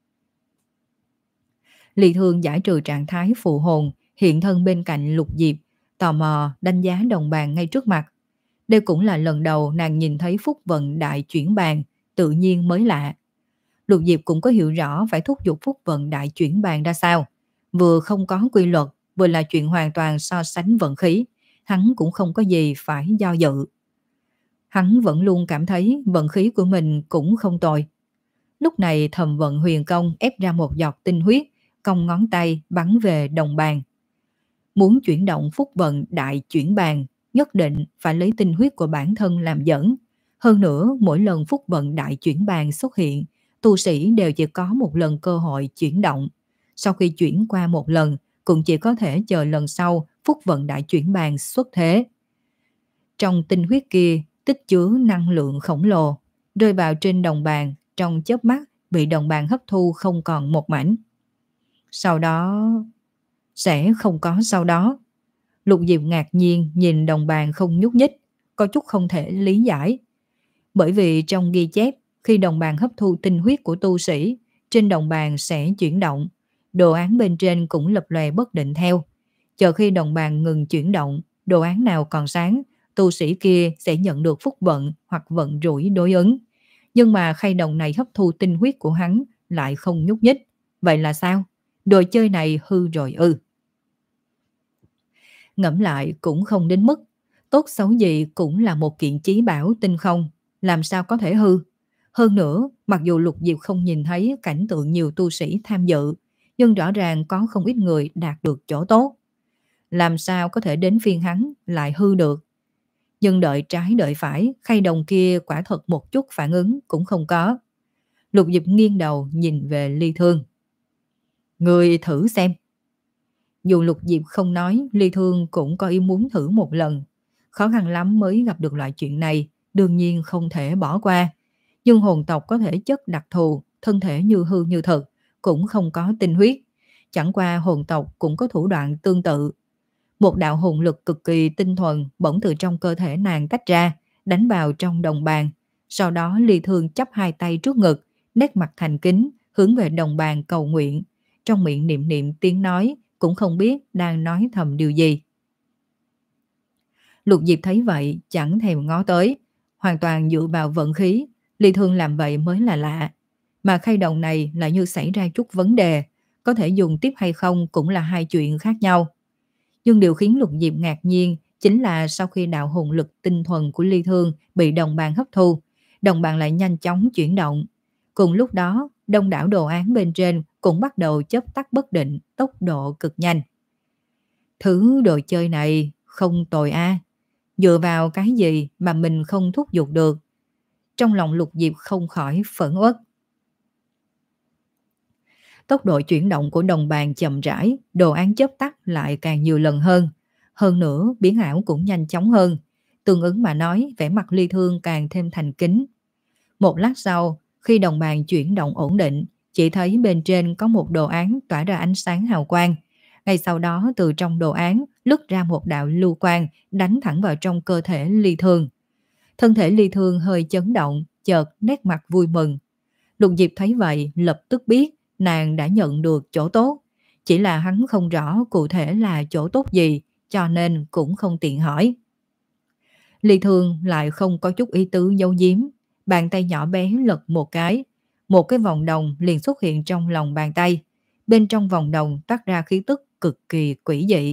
Lý Thương giải trừ trạng thái phụ hồn, hiện thân bên cạnh Lục Diệp, tò mò đánh giá đồng bàn ngay trước mặt. Đây cũng là lần đầu nàng nhìn thấy phúc vận đại chuyển bàn, tự nhiên mới lạ. Lục Diệp cũng có hiểu rõ phải thúc giục phúc vận đại chuyển bàn ra sao. Vừa không có quy luật, vừa là chuyện hoàn toàn so sánh vận khí. Hắn cũng không có gì phải do dự. Hắn vẫn luôn cảm thấy vận khí của mình cũng không tồi. Lúc này thầm vận huyền công ép ra một giọt tinh huyết, cong ngón tay bắn về đồng bàn. Muốn chuyển động phúc vận đại chuyển bàn, nhất định phải lấy tinh huyết của bản thân làm dẫn. Hơn nữa, mỗi lần phúc vận đại chuyển bàn xuất hiện, tu sĩ đều chỉ có một lần cơ hội chuyển động. Sau khi chuyển qua một lần, cũng chỉ có thể chờ lần sau phúc vận đại chuyển bàn xuất thế. Trong tinh huyết kia, tích chứa năng lượng khổng lồ, rơi vào trên đồng bàn trong chớp mắt bị đồng bàn hấp thu không còn một mảnh. Sau đó... Sẽ không có sau đó. Lục Diệp ngạc nhiên nhìn đồng bàn không nhúc nhích, có chút không thể lý giải. Bởi vì trong ghi chép, khi đồng bàn hấp thu tinh huyết của tu sĩ, trên đồng bàn sẽ chuyển động, đồ án bên trên cũng lập lòe bất định theo. Chờ khi đồng bàn ngừng chuyển động, đồ án nào còn sáng, tu sĩ kia sẽ nhận được phúc vận hoặc vận rủi đối ứng. Nhưng mà khay đồng này hấp thu tinh huyết của hắn lại không nhúc nhích. Vậy là sao? Đồ chơi này hư rồi ư? Ngẫm lại cũng không đến mức, tốt xấu gì cũng là một kiện chí bảo tinh không, làm sao có thể hư. Hơn nữa, mặc dù Lục Diệp không nhìn thấy cảnh tượng nhiều tu sĩ tham dự, nhưng rõ ràng có không ít người đạt được chỗ tốt. Làm sao có thể đến phiên hắn lại hư được. Nhưng đợi trái đợi phải, khay đồng kia quả thật một chút phản ứng cũng không có. Lục Diệp nghiêng đầu nhìn về Ly Thương. Người thử xem. Dù Lục Diệp không nói, Ly Thương cũng có ý muốn thử một lần. Khó khăn lắm mới gặp được loại chuyện này, đương nhiên không thể bỏ qua. Nhưng hồn tộc có thể chất đặc thù, thân thể như hư như thực, cũng không có tinh huyết. Chẳng qua hồn tộc cũng có thủ đoạn tương tự. Một đạo hồn lực cực kỳ tinh thuần bỗng từ trong cơ thể nàng tách ra, đánh vào trong đồng bàn. Sau đó Ly Thương chắp hai tay trước ngực, nét mặt thành kính, hướng về đồng bàn cầu nguyện. Trong miệng niệm niệm tiếng nói, cũng không biết đang nói thầm điều gì. Lục Diệp thấy vậy chẳng thèm ngó tới, hoàn toàn dựa vào vận khí. Ly Thương làm vậy mới là lạ. Mà khay đồng này lại như xảy ra chút vấn đề, có thể dùng tiếp hay không cũng là hai chuyện khác nhau. Nhưng điều khiến Lục Diệp ngạc nhiên chính là sau khi đạo hồn lực tinh thuần của Ly Thương bị đồng bàn hấp thu, đồng bàn lại nhanh chóng chuyển động. Cùng lúc đó, đông đảo đồ án bên trên cũng bắt đầu chớp tắt bất định, tốc độ cực nhanh. Thứ đồ chơi này không tồi a. Dựa vào cái gì mà mình không thúc giục được? Trong lòng Lục Diệp không khỏi phẫn uất. Tốc độ chuyển động của đồng bàn chậm rãi, đồ án chớp tắt lại càng nhiều lần hơn. Hơn nữa, biến ảo cũng nhanh chóng hơn. Tương ứng mà nói, vẻ mặt Ly Thương càng thêm thành kính. Một lát sau, khi đồng bàn chuyển động ổn định, chỉ thấy bên trên có một đồ án tỏa ra ánh sáng hào quang. Ngay sau đó từ trong đồ án lướt ra một đạo lưu quang đánh thẳng vào trong cơ thể Ly Thương. Thân thể Ly Thương hơi chấn động, chợt nét mặt vui mừng. Lục Diệp thấy vậy lập tức biết nàng đã nhận được chỗ tốt. Chỉ là hắn không rõ cụ thể là chỗ tốt gì, cho nên cũng không tiện hỏi. Ly Thương lại không có chút ý tứ giấu giếm. Bàn tay nhỏ bé lật một cái. Một cái vòng đồng liền xuất hiện trong lòng bàn tay. Bên trong vòng đồng toát ra khí tức cực kỳ quỷ dị.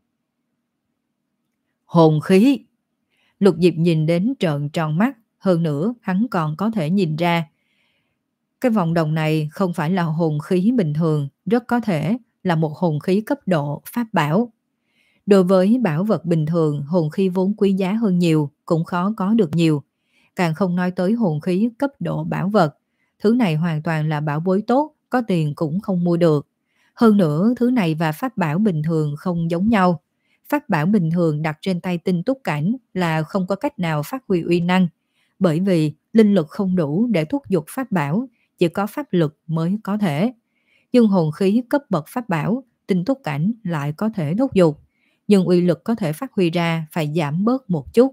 Hồn khí! Lục Diệp nhìn đến trợn tròn mắt. Hơn nữa hắn còn có thể nhìn ra cái vòng đồng này không phải là hồn khí bình thường, rất có thể là một hồn khí cấp độ pháp bảo. Đối với bảo vật bình thường, hồn khí vốn quý giá hơn nhiều, cũng khó có được nhiều. Càng không nói tới hồn khí cấp độ bảo vật. Thứ này hoàn toàn là bảo bối tốt, có tiền cũng không mua được. Hơn nữa, thứ này và pháp bảo bình thường không giống nhau. Pháp bảo bình thường đặt trên tay tinh túc cảnh là không có cách nào phát huy uy năng. Bởi vì linh lực không đủ để thúc giục pháp bảo, chỉ có pháp lực mới có thể. Nhưng hồn khí cấp bậc pháp bảo, tinh túc cảnh lại có thể thúc giục. Nhưng uy lực có thể phát huy ra phải giảm bớt một chút.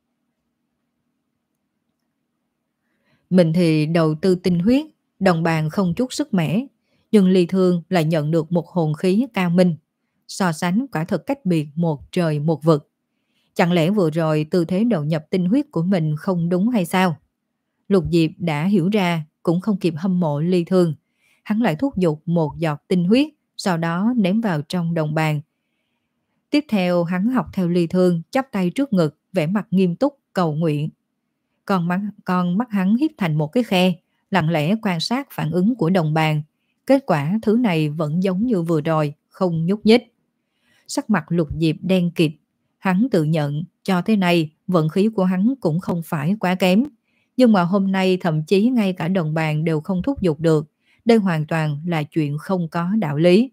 Mình thì đầu tư tinh huyết, đồng bàn không chút sức mẻ, nhưng Ly Thương lại nhận được một hồn khí cao minh. So sánh quả thật cách biệt một trời một vực. Chẳng lẽ vừa rồi tư thế đầu nhập tinh huyết của mình không đúng hay sao? Lục Diệp đã hiểu ra, cũng không kịp hâm mộ Ly Thương. Hắn lại thúc giục một giọt tinh huyết, sau đó ném vào trong đồng bàn. Tiếp theo hắn học theo Ly Thương, chắp tay trước ngực, vẻ mặt nghiêm túc, cầu nguyện. Còn mắt, con mắt hắn hiếp thành một cái khe, lặng lẽ quan sát phản ứng của đồng bàn. Kết quả thứ này vẫn giống như vừa rồi, không nhúc nhích. Sắc mặt Lục Diệp đen kịt, hắn tự nhận cho thế này vận khí của hắn cũng không phải quá kém. Nhưng mà hôm nay thậm chí ngay cả đồng bàn đều không thúc giục được. Đây hoàn toàn là chuyện không có đạo lý.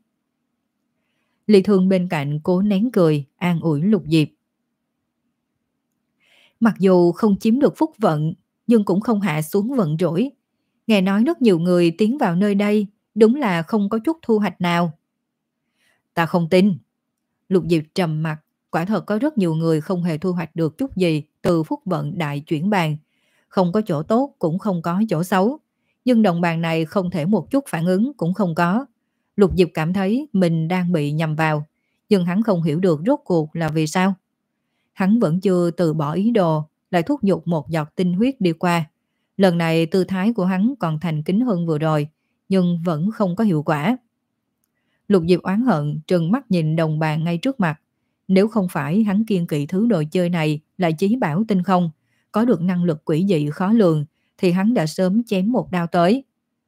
Ly Thương bên cạnh cố nén cười, an ủi Lục Diệp. Mặc dù không chiếm được phúc vận, nhưng cũng không hạ xuống vận rủi. Nghe nói rất nhiều người tiến vào nơi đây, đúng là không có chút thu hoạch nào. Ta không tin. Lục Diệp trầm mặt, quả thật có rất nhiều người không hề thu hoạch được chút gì từ phúc vận đại chuyển bàn. Không có chỗ tốt cũng không có chỗ xấu. Nhưng đồng bàn này không thể một chút phản ứng cũng không có. Lục Diệp cảm thấy mình đang bị nhầm vào, nhưng hắn không hiểu được rốt cuộc là vì sao. Hắn vẫn chưa từ bỏ ý đồ, lại thúc giục một giọt tinh huyết đi qua. Lần này tư thái của hắn còn thành kính hơn vừa rồi, nhưng vẫn không có hiệu quả. Lục Diệp oán hận trừng mắt nhìn đồng bàn ngay trước mặt. Nếu không phải hắn kiên kỵ thứ đồ chơi này là chí bảo tinh không, có được năng lực quỷ dị khó lường, thì hắn đã sớm chém một đao tới.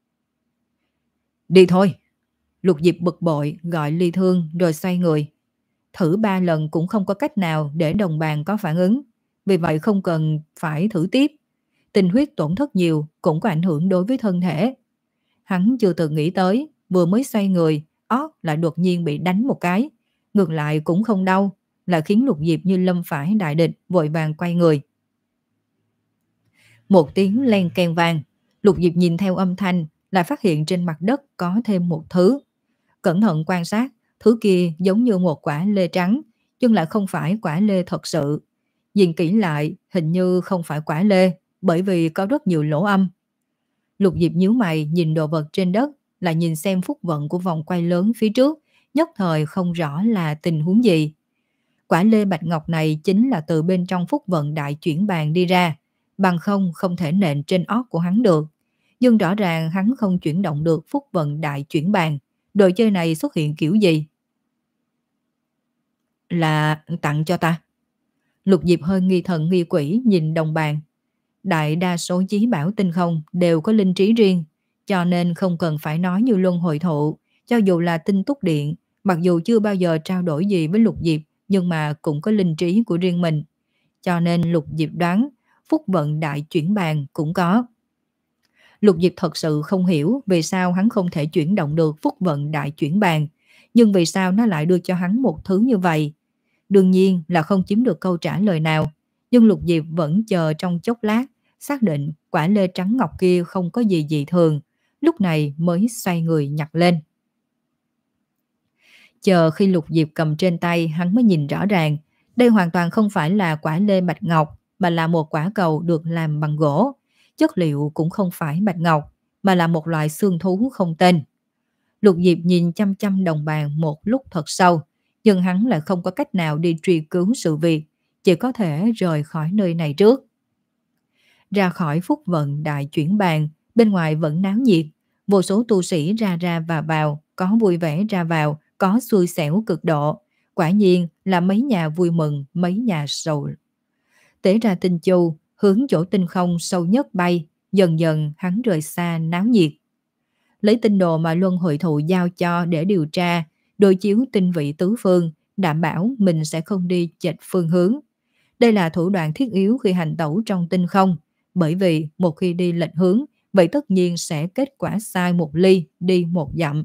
Đi thôi. Lục Diệp bực bội gọi Ly Thương rồi xoay người. Thử ba lần cũng không có cách nào để đồng bàn có phản ứng. Vì vậy không cần phải thử tiếp. Tinh huyết tổn thất nhiều cũng có ảnh hưởng đối với thân thể. Hắn chưa từng nghĩ tới, vừa mới xoay người, ót lại đột nhiên bị đánh một cái. Ngược lại cũng không đau, là khiến Lục Diệp như lâm phải đại địch, vội vàng quay người. Một tiếng len keng vang, Lục Diệp nhìn theo âm thanh, lại phát hiện trên mặt đất có thêm một thứ. Cẩn thận quan sát, thứ kia giống như một quả lê trắng, nhưng lại không phải quả lê thật sự. Nhìn kỹ lại, hình như không phải quả lê, bởi vì có rất nhiều lỗ âm. Lục Diệp nhíu mày nhìn đồ vật trên đất, lại nhìn xem phúc vận của vòng quay lớn phía trước, nhất thời không rõ là tình huống gì. Quả lê bạch ngọc này chính là từ bên trong phúc vận đại chuyển bàn đi ra, bằng không không thể nện trên ót của hắn được. Nhưng rõ ràng hắn không chuyển động được phúc vận đại chuyển bàn. Đồ chơi này xuất hiện kiểu gì? Là tặng cho ta. Lục Diệp hơi nghi thần nghi quỷ nhìn đồng bàn. Đại đa số chí bảo tinh không đều có linh trí riêng, cho nên không cần phải nói như luân hồi thụ. Cho dù là tinh túc điện, mặc dù chưa bao giờ trao đổi gì với Lục Diệp, nhưng mà cũng có linh trí của riêng mình. Cho nên Lục Diệp đoán phúc vận đại chuyển bàn cũng có. Lục Diệp thật sự không hiểu vì sao hắn không thể chuyển động được phúc vận đại chuyển bàn, nhưng vì sao nó lại đưa cho hắn một thứ như vậy. Đương nhiên là không chiếm được câu trả lời nào, nhưng Lục Diệp vẫn chờ trong chốc lát, xác định quả lê trắng ngọc kia không có gì dị thường, lúc này mới xoay người nhặt lên. Chờ khi Lục Diệp cầm trên tay, hắn mới nhìn rõ ràng, đây hoàn toàn không phải là quả lê bạch ngọc, mà là một quả cầu được làm bằng gỗ. Chất liệu cũng không phải bạch ngọc, mà là một loại xương thú không tên. Lục Diệp nhìn chăm chăm đồng bàn một lúc thật sâu, nhưng hắn lại không có cách nào đi truy cứu sự việc, chỉ có thể rời khỏi nơi này trước. Ra khỏi phúc vận đại chuyển bàn, bên ngoài vẫn náo nhiệt, vô số tu sĩ ra ra và vào, có vui vẻ ra vào, có xui xẻo cực độ. Quả nhiên là mấy nhà vui mừng, mấy nhà sầu. Tế ra Tinh Chu, hướng chỗ tinh không sâu nhất bay, dần dần hắn rời xa náo nhiệt. Lấy tinh đồ mà luân hồi thụ giao cho để điều tra, đối chiếu tinh vị tứ phương, đảm bảo mình sẽ không đi chệch phương hướng. Đây là thủ đoạn thiết yếu khi hành tẩu trong tinh không, bởi vì một khi đi lệch hướng, vậy tất nhiên sẽ kết quả sai một ly, đi một dặm.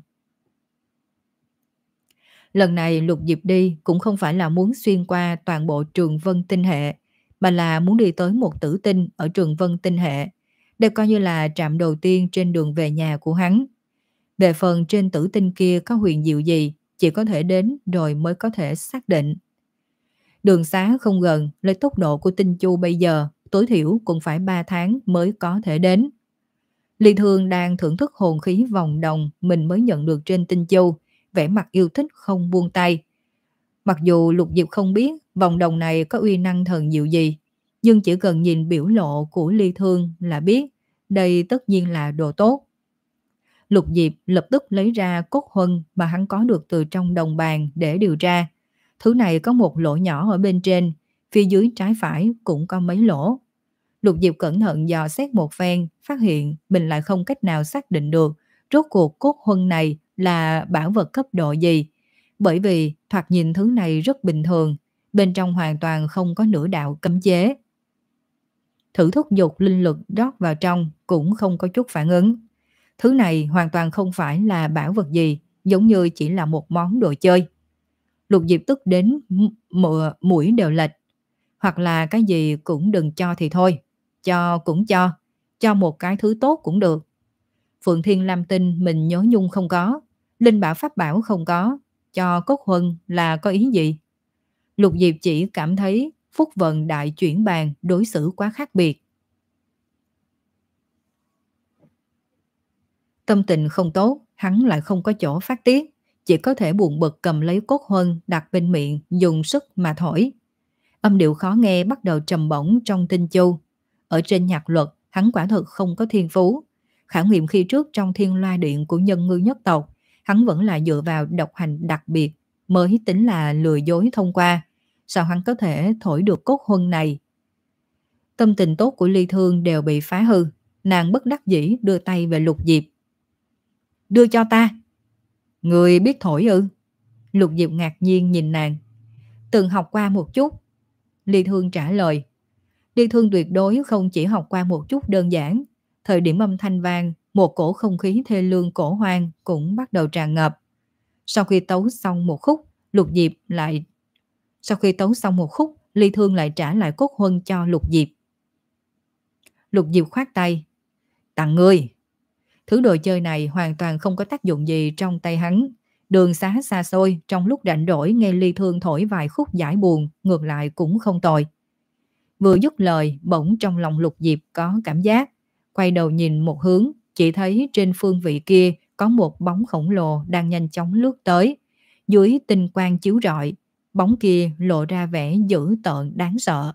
Lần này Lục Diệp đi cũng không phải là muốn xuyên qua toàn bộ Trường Vân tinh hệ, mà là muốn đi tới một tử tinh ở Trường Vân tinh hệ. Đây coi như là trạm đầu tiên trên đường về nhà của hắn. Về phần trên tử tinh kia có huyền diệu gì, chỉ có thể đến rồi mới có thể xác định. Đường xá không gần, lấy tốc độ của Tinh Chu bây giờ, tối thiểu cũng phải ba tháng mới có thể đến. Ly Thương đang thưởng thức hồn khí vòng đồng mình mới nhận được trên Tinh Chu, vẻ mặt yêu thích không buông tay. Mặc dù Lục Diệp không biết vòng đồng này có uy năng thần diệu gì, nhưng chỉ cần nhìn biểu lộ của Ly Thương là biết đây tất nhiên là đồ tốt. Lục Diệp lập tức lấy ra cốt huân mà hắn có được từ trong đồng bàn để điều tra. Thứ này có một lỗ nhỏ ở bên trên, phía dưới trái phải cũng có mấy lỗ. Lục Diệp cẩn thận dò xét một phen, phát hiện mình lại không cách nào xác định được rốt cuộc cốt huân này là bảo vật cấp độ gì. Bởi vì thoạt nhìn thứ này rất bình thường, bên trong hoàn toàn không có nửa đạo cấm chế. Thử thúc giục linh lực rót vào trong cũng không có chút phản ứng. Thứ này hoàn toàn không phải là bảo vật gì, giống như chỉ là một món đồ chơi. Lục Diệp tức đến mũi đều lệch. Hoặc là cái gì cũng đừng cho thì thôi, cho cũng cho, cho một cái thứ tốt cũng được. Phượng Thiên Lam Tinh mình nhớ nhung không có, Linh Bảo Pháp Bảo không có, cho cốt huân là có ý gì? Lục Diệp chỉ cảm thấy phúc vận đại chuyển bàn đối xử quá khác biệt. Tâm tình không tốt, hắn lại không có chỗ phát tiết, chỉ có thể buồn bực cầm lấy cốt huân đặt bên miệng dùng sức mà thổi. Âm điệu khó nghe bắt đầu trầm bổng trong tinh chu. Ở trên nhạc luật, hắn quả thực không có thiên phú. Khảo nghiệm khi trước trong thiên loa điện của nhân ngư nhất tộc, hắn vẫn là dựa vào độc hành đặc biệt mới tính là lừa dối thông qua. Sao hắn có thể thổi được cốt huân này? Tâm tình tốt của Ly Thương đều bị phá hư. Nàng bất đắc dĩ đưa tay về Lục Diệp. Đưa cho ta. Người biết thổi ư? Lục Diệp ngạc nhiên nhìn nàng. Từng học qua một chút. Ly Thương trả lời. Ly Thương tuyệt đối không chỉ học qua một chút đơn giản. Thời điểm âm thanh vang, một cổ không khí thê lương cổ hoang cũng bắt đầu tràn ngập. Sau khi tấu xong một khúc, Lục Diệp lại Sau khi tấu xong một khúc, Ly Thương lại trả lại cốt huân cho Lục Diệp. Lục Diệp khoát tay. Tặng ngươi. Thứ đồ chơi này hoàn toàn không có tác dụng gì trong tay hắn. Đường xá xa xôi, trong lúc rảnh rỗi nghe Ly Thương thổi vài khúc giải buồn, ngược lại cũng không tồi. Vừa dứt lời, bỗng trong lòng Lục Diệp có cảm giác. Quay đầu nhìn một hướng, chỉ thấy trên phương vị kia có một bóng khổng lồ đang nhanh chóng lướt tới. Dưới tinh quang chiếu rọi, bóng kia lộ ra vẻ dữ tợn đáng sợ.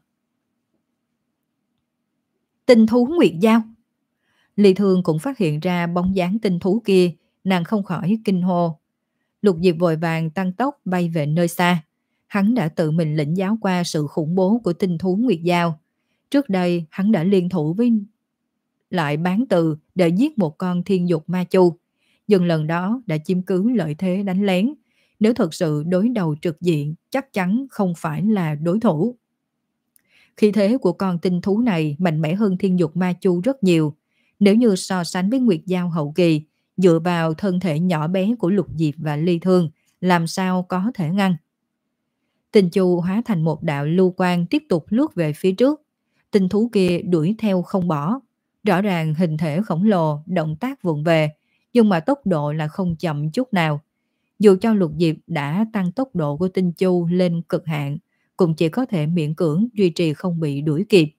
Tinh thú Nguyệt Giao. Ly Thương cũng phát hiện ra bóng dáng tinh thú kia, nàng không khỏi kinh hô. Lục Diệp vội vàng tăng tốc bay về nơi xa. Hắn đã tự mình lĩnh giáo qua sự khủng bố của tinh thú Nguyệt Giao. Trước đây hắn đã liên thủ với lại bán từ để giết một con thiên dục ma chu. Nhưng lần đó đã chiếm cứ lợi thế đánh lén. Nếu thật sự đối đầu trực diện, chắc chắn không phải là đối thủ. Khí thế của con tinh thú này mạnh mẽ hơn thiên dục ma chu rất nhiều. Nếu như so sánh với Nguyệt Giao hậu kỳ, dựa vào thân thể nhỏ bé của Lục Diệp và Ly Thương, làm sao có thể ngăn. Tinh chu hóa thành một đạo lưu quang tiếp tục lướt về phía trước. Tinh thú kia đuổi theo không bỏ. Rõ ràng hình thể khổng lồ, động tác vụng về, nhưng mà tốc độ là không chậm chút nào. Dù cho Lục Diệp đã tăng tốc độ của tinh chu lên cực hạn, cũng chỉ có thể miễn cưỡng duy trì không bị đuổi kịp.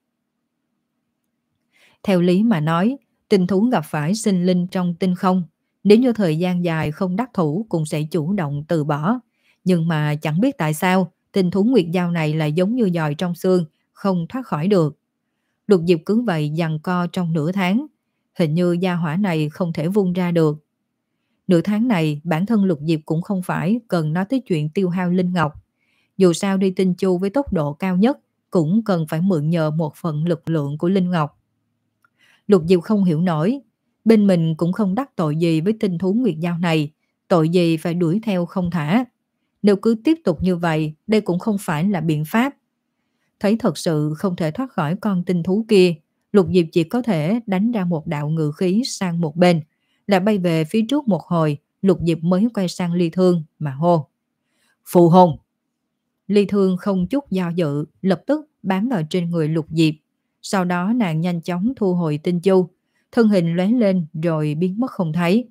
Theo lý mà nói, tinh thú gặp phải sinh linh trong tinh không, nếu như thời gian dài không đắc thủ cũng sẽ chủ động từ bỏ. Nhưng mà chẳng biết tại sao, tinh thú Nguyệt Giao này lại giống như giòi trong xương, không thoát khỏi được. Lục Diệp cứ vậy giằng co trong nửa tháng, hình như gia hỏa này không thể vung ra được. Nửa tháng này, bản thân Lục Diệp cũng không phải cần nói tới chuyện tiêu hao linh ngọc. Dù sao đi tinh chu với tốc độ cao nhất, cũng cần phải mượn nhờ một phần lực lượng của linh ngọc. Lục Diệp không hiểu nổi, bên mình cũng không đắc tội gì với tinh thú Nguyệt Giao này, tội gì phải đuổi theo không thả. Nếu cứ tiếp tục như vậy, đây cũng không phải là biện pháp. Thấy thật sự không thể thoát khỏi con tinh thú kia, Lục Diệp chỉ có thể đánh ra một đạo ngự khí sang một bên, lại bay về phía trước một hồi, Lục Diệp mới quay sang Ly Thương mà hô. Phù hồn! Ly Thương không chút do dự, lập tức bám vào trên người Lục Diệp. Sau đó nàng nhanh chóng thu hồi tinh chu, thân hình lóe lên rồi biến mất không thấy.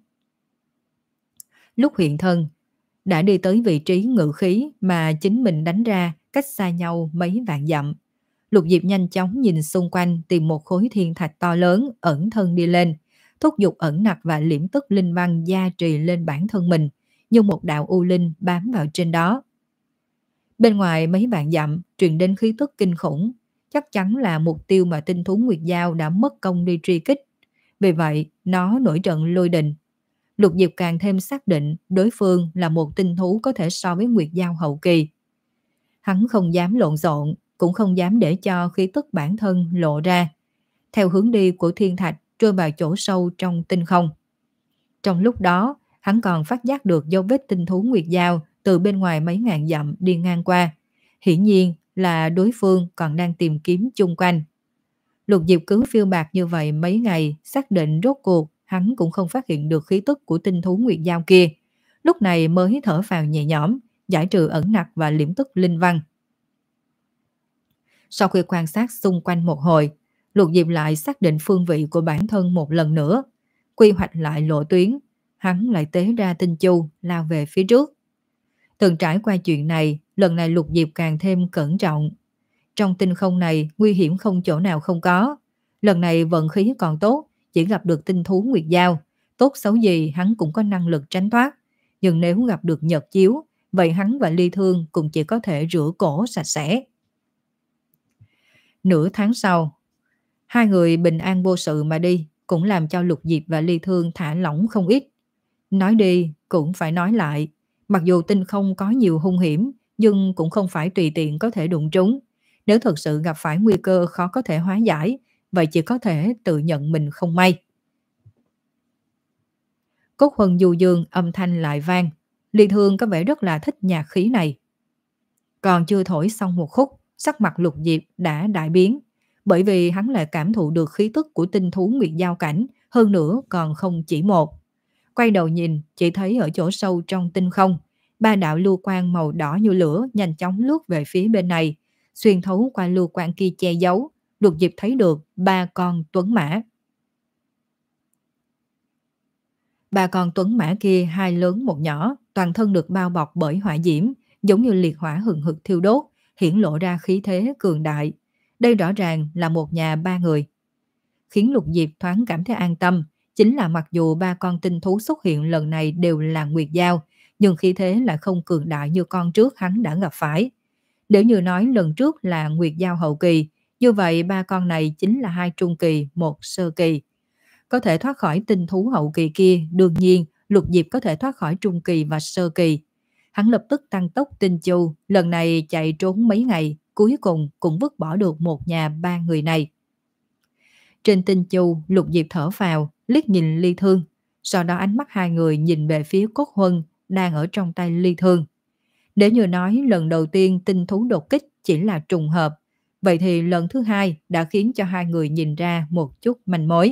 Lúc hiện thân, đã đi tới vị trí ngự khí mà chính mình đánh ra, cách xa nhau mấy vạn dặm. Lục Diệp nhanh chóng nhìn xung quanh tìm một khối thiên thạch to lớn ẩn thân đi lên, thúc giục ẩn nặc và liễm tức linh văn gia trì lên bản thân mình, như một đạo u linh bám vào trên đó. Bên ngoài mấy vạn dặm truyền đến khí tức kinh khủng, chắc chắn là mục tiêu mà tinh thú Nguyệt Giao đã mất công đi truy kích. Vì vậy, nó nổi trận lôi đình. Lục Diệp càng thêm xác định đối phương là một tinh thú có thể so với Nguyệt Giao hậu kỳ. Hắn không dám lộn xộn, cũng không dám để cho khí tức bản thân lộ ra. Theo hướng đi của thiên thạch trôi vào chỗ sâu trong tinh không. Trong lúc đó, hắn còn phát giác được dấu vết tinh thú Nguyệt Giao từ bên ngoài mấy ngàn dặm đi ngang qua. Hiển nhiên là đối phương còn đang tìm kiếm chung quanh. Lục Diệp cứ phiêu bạc như vậy mấy ngày, xác định rốt cuộc hắn cũng không phát hiện được khí tức của tinh thú Nguyệt Giao kia. Lúc này mới thở phào nhẹ nhõm, giải trừ ẩn nặc và liễm tức linh văn. Sau khi quan sát xung quanh một hồi, Lục Diệp lại xác định phương vị của bản thân một lần nữa, quy hoạch lại lộ tuyến, hắn lại tế ra tinh chu lao về phía trước. Từng trải qua chuyện này, lần này Lục Diệp càng thêm cẩn trọng. Trong tinh không này, nguy hiểm không chỗ nào không có. Lần này vận khí còn tốt, chỉ gặp được tinh thú Nguyệt Giao. Tốt xấu gì hắn cũng có năng lực tránh thoát. Nhưng nếu gặp được Nhật Chiếu, vậy hắn và Ly Thương cũng chỉ có thể rửa cổ sạch sẽ. Nửa tháng sau, hai người bình an vô sự mà đi, cũng làm cho Lục Diệp và Ly Thương thả lỏng không ít. Nói đi, cũng phải nói lại. Mặc dù tinh không có nhiều hung hiểm, nhưng cũng không phải tùy tiện có thể đụng trúng. Nếu thật sự gặp phải nguy cơ khó có thể hóa giải, vậy chỉ có thể tự nhận mình không may. Cốt Huân du dương âm thanh lại vang. Ly Thương có vẻ rất là thích nhạc khí này. Còn chưa thổi xong một khúc, sắc mặt Lục Diệp đã đại biến. Bởi vì hắn lại cảm thụ được khí tức của tinh thú Nguyệt Giao cảnh, hơn nữa còn không chỉ một. Quay đầu nhìn, chỉ thấy ở chỗ sâu trong tinh không, ba đạo lưu quang màu đỏ như lửa nhanh chóng lướt về phía bên này. Xuyên thấu qua lưu quang kia che giấu, Lục Diệp thấy được ba con tuấn mã. Ba con tuấn mã kia hai lớn một nhỏ, toàn thân được bao bọc bởi hỏa diễm, giống như liệt hỏa hừng hực thiêu đốt, hiển lộ ra khí thế cường đại. Đây rõ ràng là một nhà ba người. Khiến Lục Diệp thoáng cảm thấy an tâm, chính là mặc dù ba con tinh thú xuất hiện lần này đều là Nguyệt Giao, nhưng khí thế lại không cường đại như con trước hắn đã gặp phải. Nếu như nói lần trước là Nguyệt Giao hậu kỳ, như vậy ba con này chính là hai trung kỳ, một sơ kỳ. Có thể thoát khỏi tinh thú hậu kỳ kia, đương nhiên Lục Diệp có thể thoát khỏi trung kỳ và sơ kỳ. Hắn lập tức tăng tốc tinh chu, lần này chạy trốn mấy ngày, cuối cùng cũng vứt bỏ được một nhà ba người này. Trên tinh chu, Lục Diệp thở phào, liếc nhìn Ly Thương, sau đó ánh mắt hai người nhìn về phía Cốt Huân đang ở trong tay Ly Thương. Nếu như nói lần đầu tiên tinh thú đột kích chỉ là trùng hợp, vậy thì lần thứ hai đã khiến cho hai người nhìn ra một chút manh mối.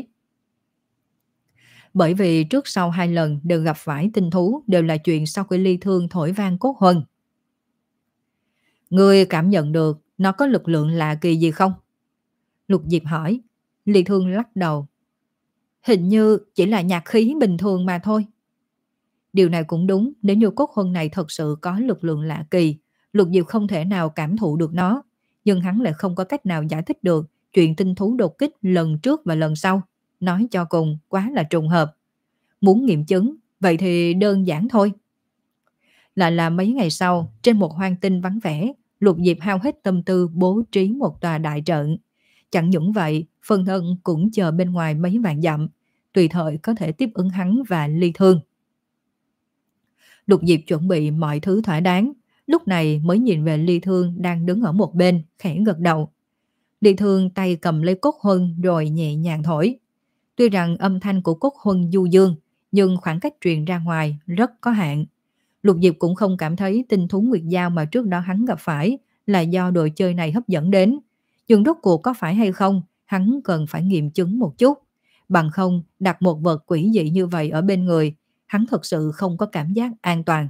Bởi vì trước sau hai lần đều gặp phải tinh thú đều là chuyện sau khi Ly Thương thổi vang Cốt Huân. Ngươi cảm nhận được nó có lực lượng lạ kỳ gì không? Lục Diệp hỏi. Ly Thương lắc đầu. Hình như chỉ là nhạc khí bình thường mà thôi. Điều này cũng đúng, nếu như Cốt Huân này thật sự có lực lượng lạ kỳ, Lục Diệp không thể nào cảm thụ được nó, nhưng hắn lại không có cách nào giải thích được chuyện tinh thú đột kích lần trước và lần sau. Nói cho cùng quá là trùng hợp. Muốn nghiệm chứng, vậy thì đơn giản thôi. Lại là mấy ngày sau, trên một hoang tinh vắng vẻ, Lục Diệp hao hết tâm tư bố trí một tòa đại trận. Chẳng những vậy, phân thân cũng chờ bên ngoài mấy vạn dặm, tùy thời có thể tiếp ứng hắn và Ly Thương. Lục Diệp chuẩn bị mọi thứ thỏa đáng, lúc này mới nhìn về Ly Thương đang đứng ở một bên, khẽ gật đầu. Ly Thương tay cầm lấy Cốt Huân rồi nhẹ nhàng thổi. Tuy rằng âm thanh của Cốt Huân du dương, nhưng khoảng cách truyền ra ngoài rất có hạn. Lục Diệp cũng không cảm thấy tinh thú Nguyệt Giao mà trước đó hắn gặp phải là do đồ chơi này hấp dẫn đến. Nhưng rốt cuộc có phải hay không, hắn cần phải nghiệm chứng một chút. Bằng không, đặt một vật quỷ dị như vậy ở bên người, hắn thật sự không có cảm giác an toàn.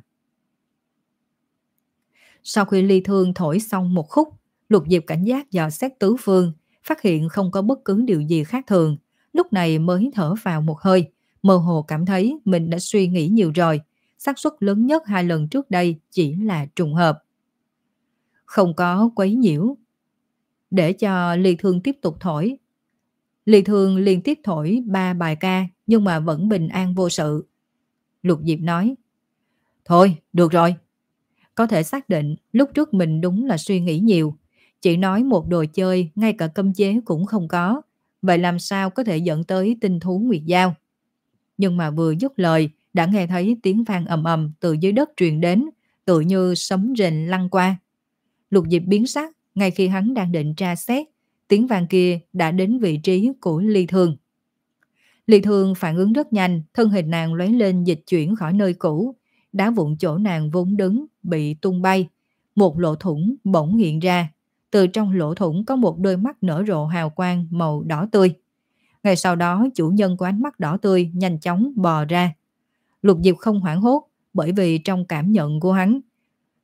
Sau khi Ly Thương thổi xong một khúc, Lục Diệp cảnh giác dò xét tứ phương, phát hiện không có bất cứ điều gì khác thường. Lúc này mới thở vào một hơi, mơ hồ cảm thấy mình đã suy nghĩ nhiều rồi. Xác suất lớn nhất hai lần trước đây chỉ là trùng hợp. Không có quấy nhiễu. Để cho Ly Thương tiếp tục thổi. Ly Thương liên tiếp thổi ba bài ca, nhưng mà vẫn bình an vô sự. Lục Diệp nói, thôi, được rồi. Có thể xác định lúc trước mình đúng là suy nghĩ nhiều. Chỉ nói một đồ chơi, ngay cả cấm chế cũng không có. Vậy làm sao có thể dẫn tới tinh thú Nguyệt Giao? Nhưng mà vừa dứt lời, đã nghe thấy tiếng vang ầm ầm từ dưới đất truyền đến, tự như sấm rền lăn qua. Lục Diệp biến sắc, ngay khi hắn đang định tra xét, tiếng vang kia đã đến vị trí của Ly Thương. Ly Thương phản ứng rất nhanh, thân hình nàng lóe lên dịch chuyển khỏi nơi cũ, đá vụn chỗ nàng vốn đứng bị tung bay, một lỗ thủng bỗng hiện ra, từ trong lỗ thủng có một đôi mắt nở rộ hào quang màu đỏ tươi. Ngay sau đó chủ nhân của ánh mắt đỏ tươi nhanh chóng bò ra. Lục Diệp không hoảng hốt, bởi vì trong cảm nhận của hắn,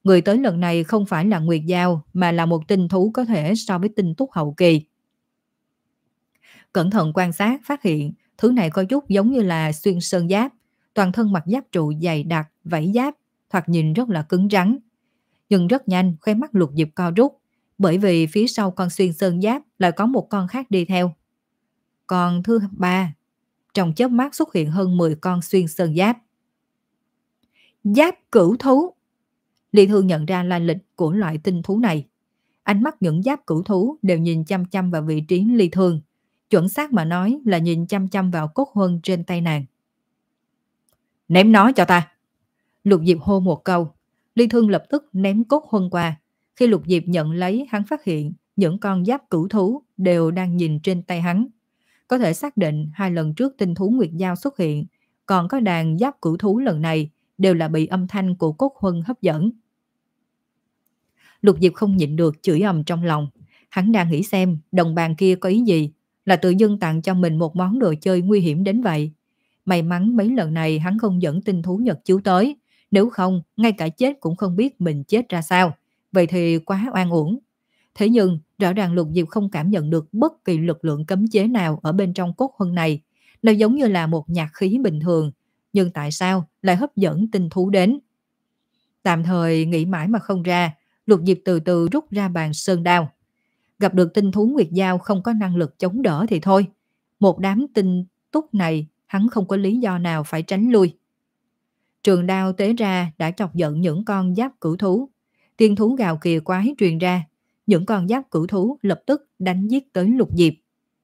Người tới lần này không phải là Nguyệt Giao mà là một tinh thú có thể so với tinh túc hậu kỳ. Cẩn thận quan sát phát hiện thứ này có chút giống như là xuyên sơn giáp, toàn thân mặc giáp trụ dày đặc, vảy giáp, thoạt nhìn rất là cứng rắn. Nhưng rất nhanh khóe mắt Lục Diệp co rút, bởi vì phía sau con xuyên sơn giáp lại có một con khác đi theo. Còn thứ ba, trong chớp mắt xuất hiện hơn mười con xuyên sơn giáp. Giáp cửu thú! Lý Thương nhận ra lai lịch của loại tinh thú này. Ánh mắt những giáp cửu thú đều nhìn chăm chăm vào vị trí Lý Thương. Chuẩn xác mà nói là nhìn chăm chăm vào cốt huân trên tay nàng. Ném nó cho ta! Lục Diệp hô một câu. Lý Thương lập tức ném cốt huân qua. Khi Lục Diệp nhận lấy, hắn phát hiện những con giáp cửu thú đều đang nhìn trên tay hắn. Có thể xác định hai lần trước tinh thú Nguyệt Giao xuất hiện, còn có đàn giáp cửu thú lần này đều là bị âm thanh của cốt huân hấp dẫn. Lục Diệp không nhịn được chửi ầm trong lòng. Hắn đang nghĩ xem đồng bàn kia có ý gì, là tự dưng tặng cho mình một món đồ chơi nguy hiểm đến vậy. May mắn mấy lần này hắn không dẫn tinh thú Nhật chiếu tới, nếu không ngay cả chết cũng không biết mình chết ra sao. Vậy thì quá oan uổng. Thế nhưng rõ ràng Lục Diệp không cảm nhận được bất kỳ lực lượng cấm chế nào ở bên trong cốt huân này. Nó giống như là một nhạc khí bình thường, nhưng tại sao lại hấp dẫn tinh thú đến? Tạm thời nghĩ mãi mà không ra, Lục Diệp từ từ rút ra bàn sơn đao. Gặp được tinh thú Nguyệt Giao không có năng lực chống đỡ thì thôi. Một đám tinh túc này hắn không có lý do nào phải tránh lui. Trường đao tế ra đã chọc giận những con giáp cửu thú. Tiên thú gào kìa quái truyền ra. Những con giáp cửu thú lập tức đánh giết tới Lục Diệp.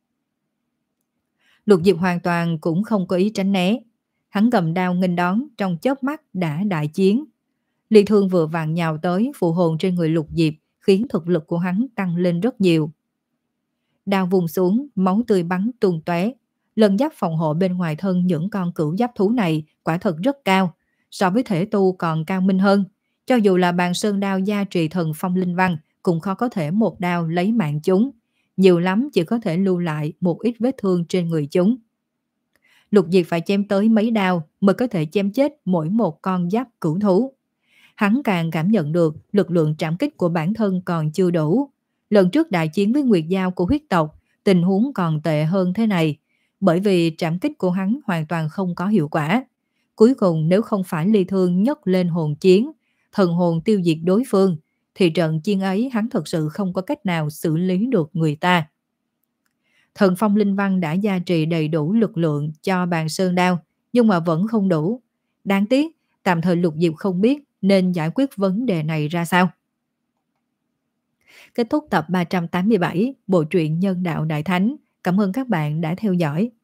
Lục Diệp hoàn toàn cũng không có ý tránh né. Hắn cầm đao nghênh đón, trong chớp mắt đã đại chiến. Lý Thương vừa vặn nhào tới phụ hồn trên người Lục Diệp, khiến thực lực của hắn tăng lên rất nhiều. Đao vùng xuống, máu tươi bắn tung tóe. Lân giáp phòng hộ bên ngoài thân những con cửu giáp thú này quả thật rất cao, so với thể tu còn cao minh hơn. Cho dù là bàn sơn đao gia trì thần phong linh văn, cũng khó có thể một đao lấy mạng chúng. Nhiều lắm chỉ có thể lưu lại một ít vết thương trên người chúng. Lục Diệp phải chém tới mấy đao mới có thể chém chết mỗi một con giáp cửu thú. Hắn càng cảm nhận được lực lượng trảm kích của bản thân còn chưa đủ. Lần trước đại chiến với Nguyệt Giao của huyết tộc, tình huống còn tệ hơn thế này, bởi vì trảm kích của hắn hoàn toàn không có hiệu quả. Cuối cùng nếu không phải Lý Thương nhấc lên hồn chiến, thần hồn tiêu diệt đối phương, thì trận chiến ấy hắn thật sự không có cách nào xử lý được người ta. Thần phong linh văn đã gia trì đầy đủ lực lượng cho bàn sơn đao, nhưng mà vẫn không đủ. Đáng tiếc, tạm thời Lục Diệp không biết nên giải quyết vấn đề này ra sao. Kết thúc tập ba trăm tám mươi bảy bộ truyện Nhân đạo Đại Thánh. Cảm ơn các bạn đã theo dõi.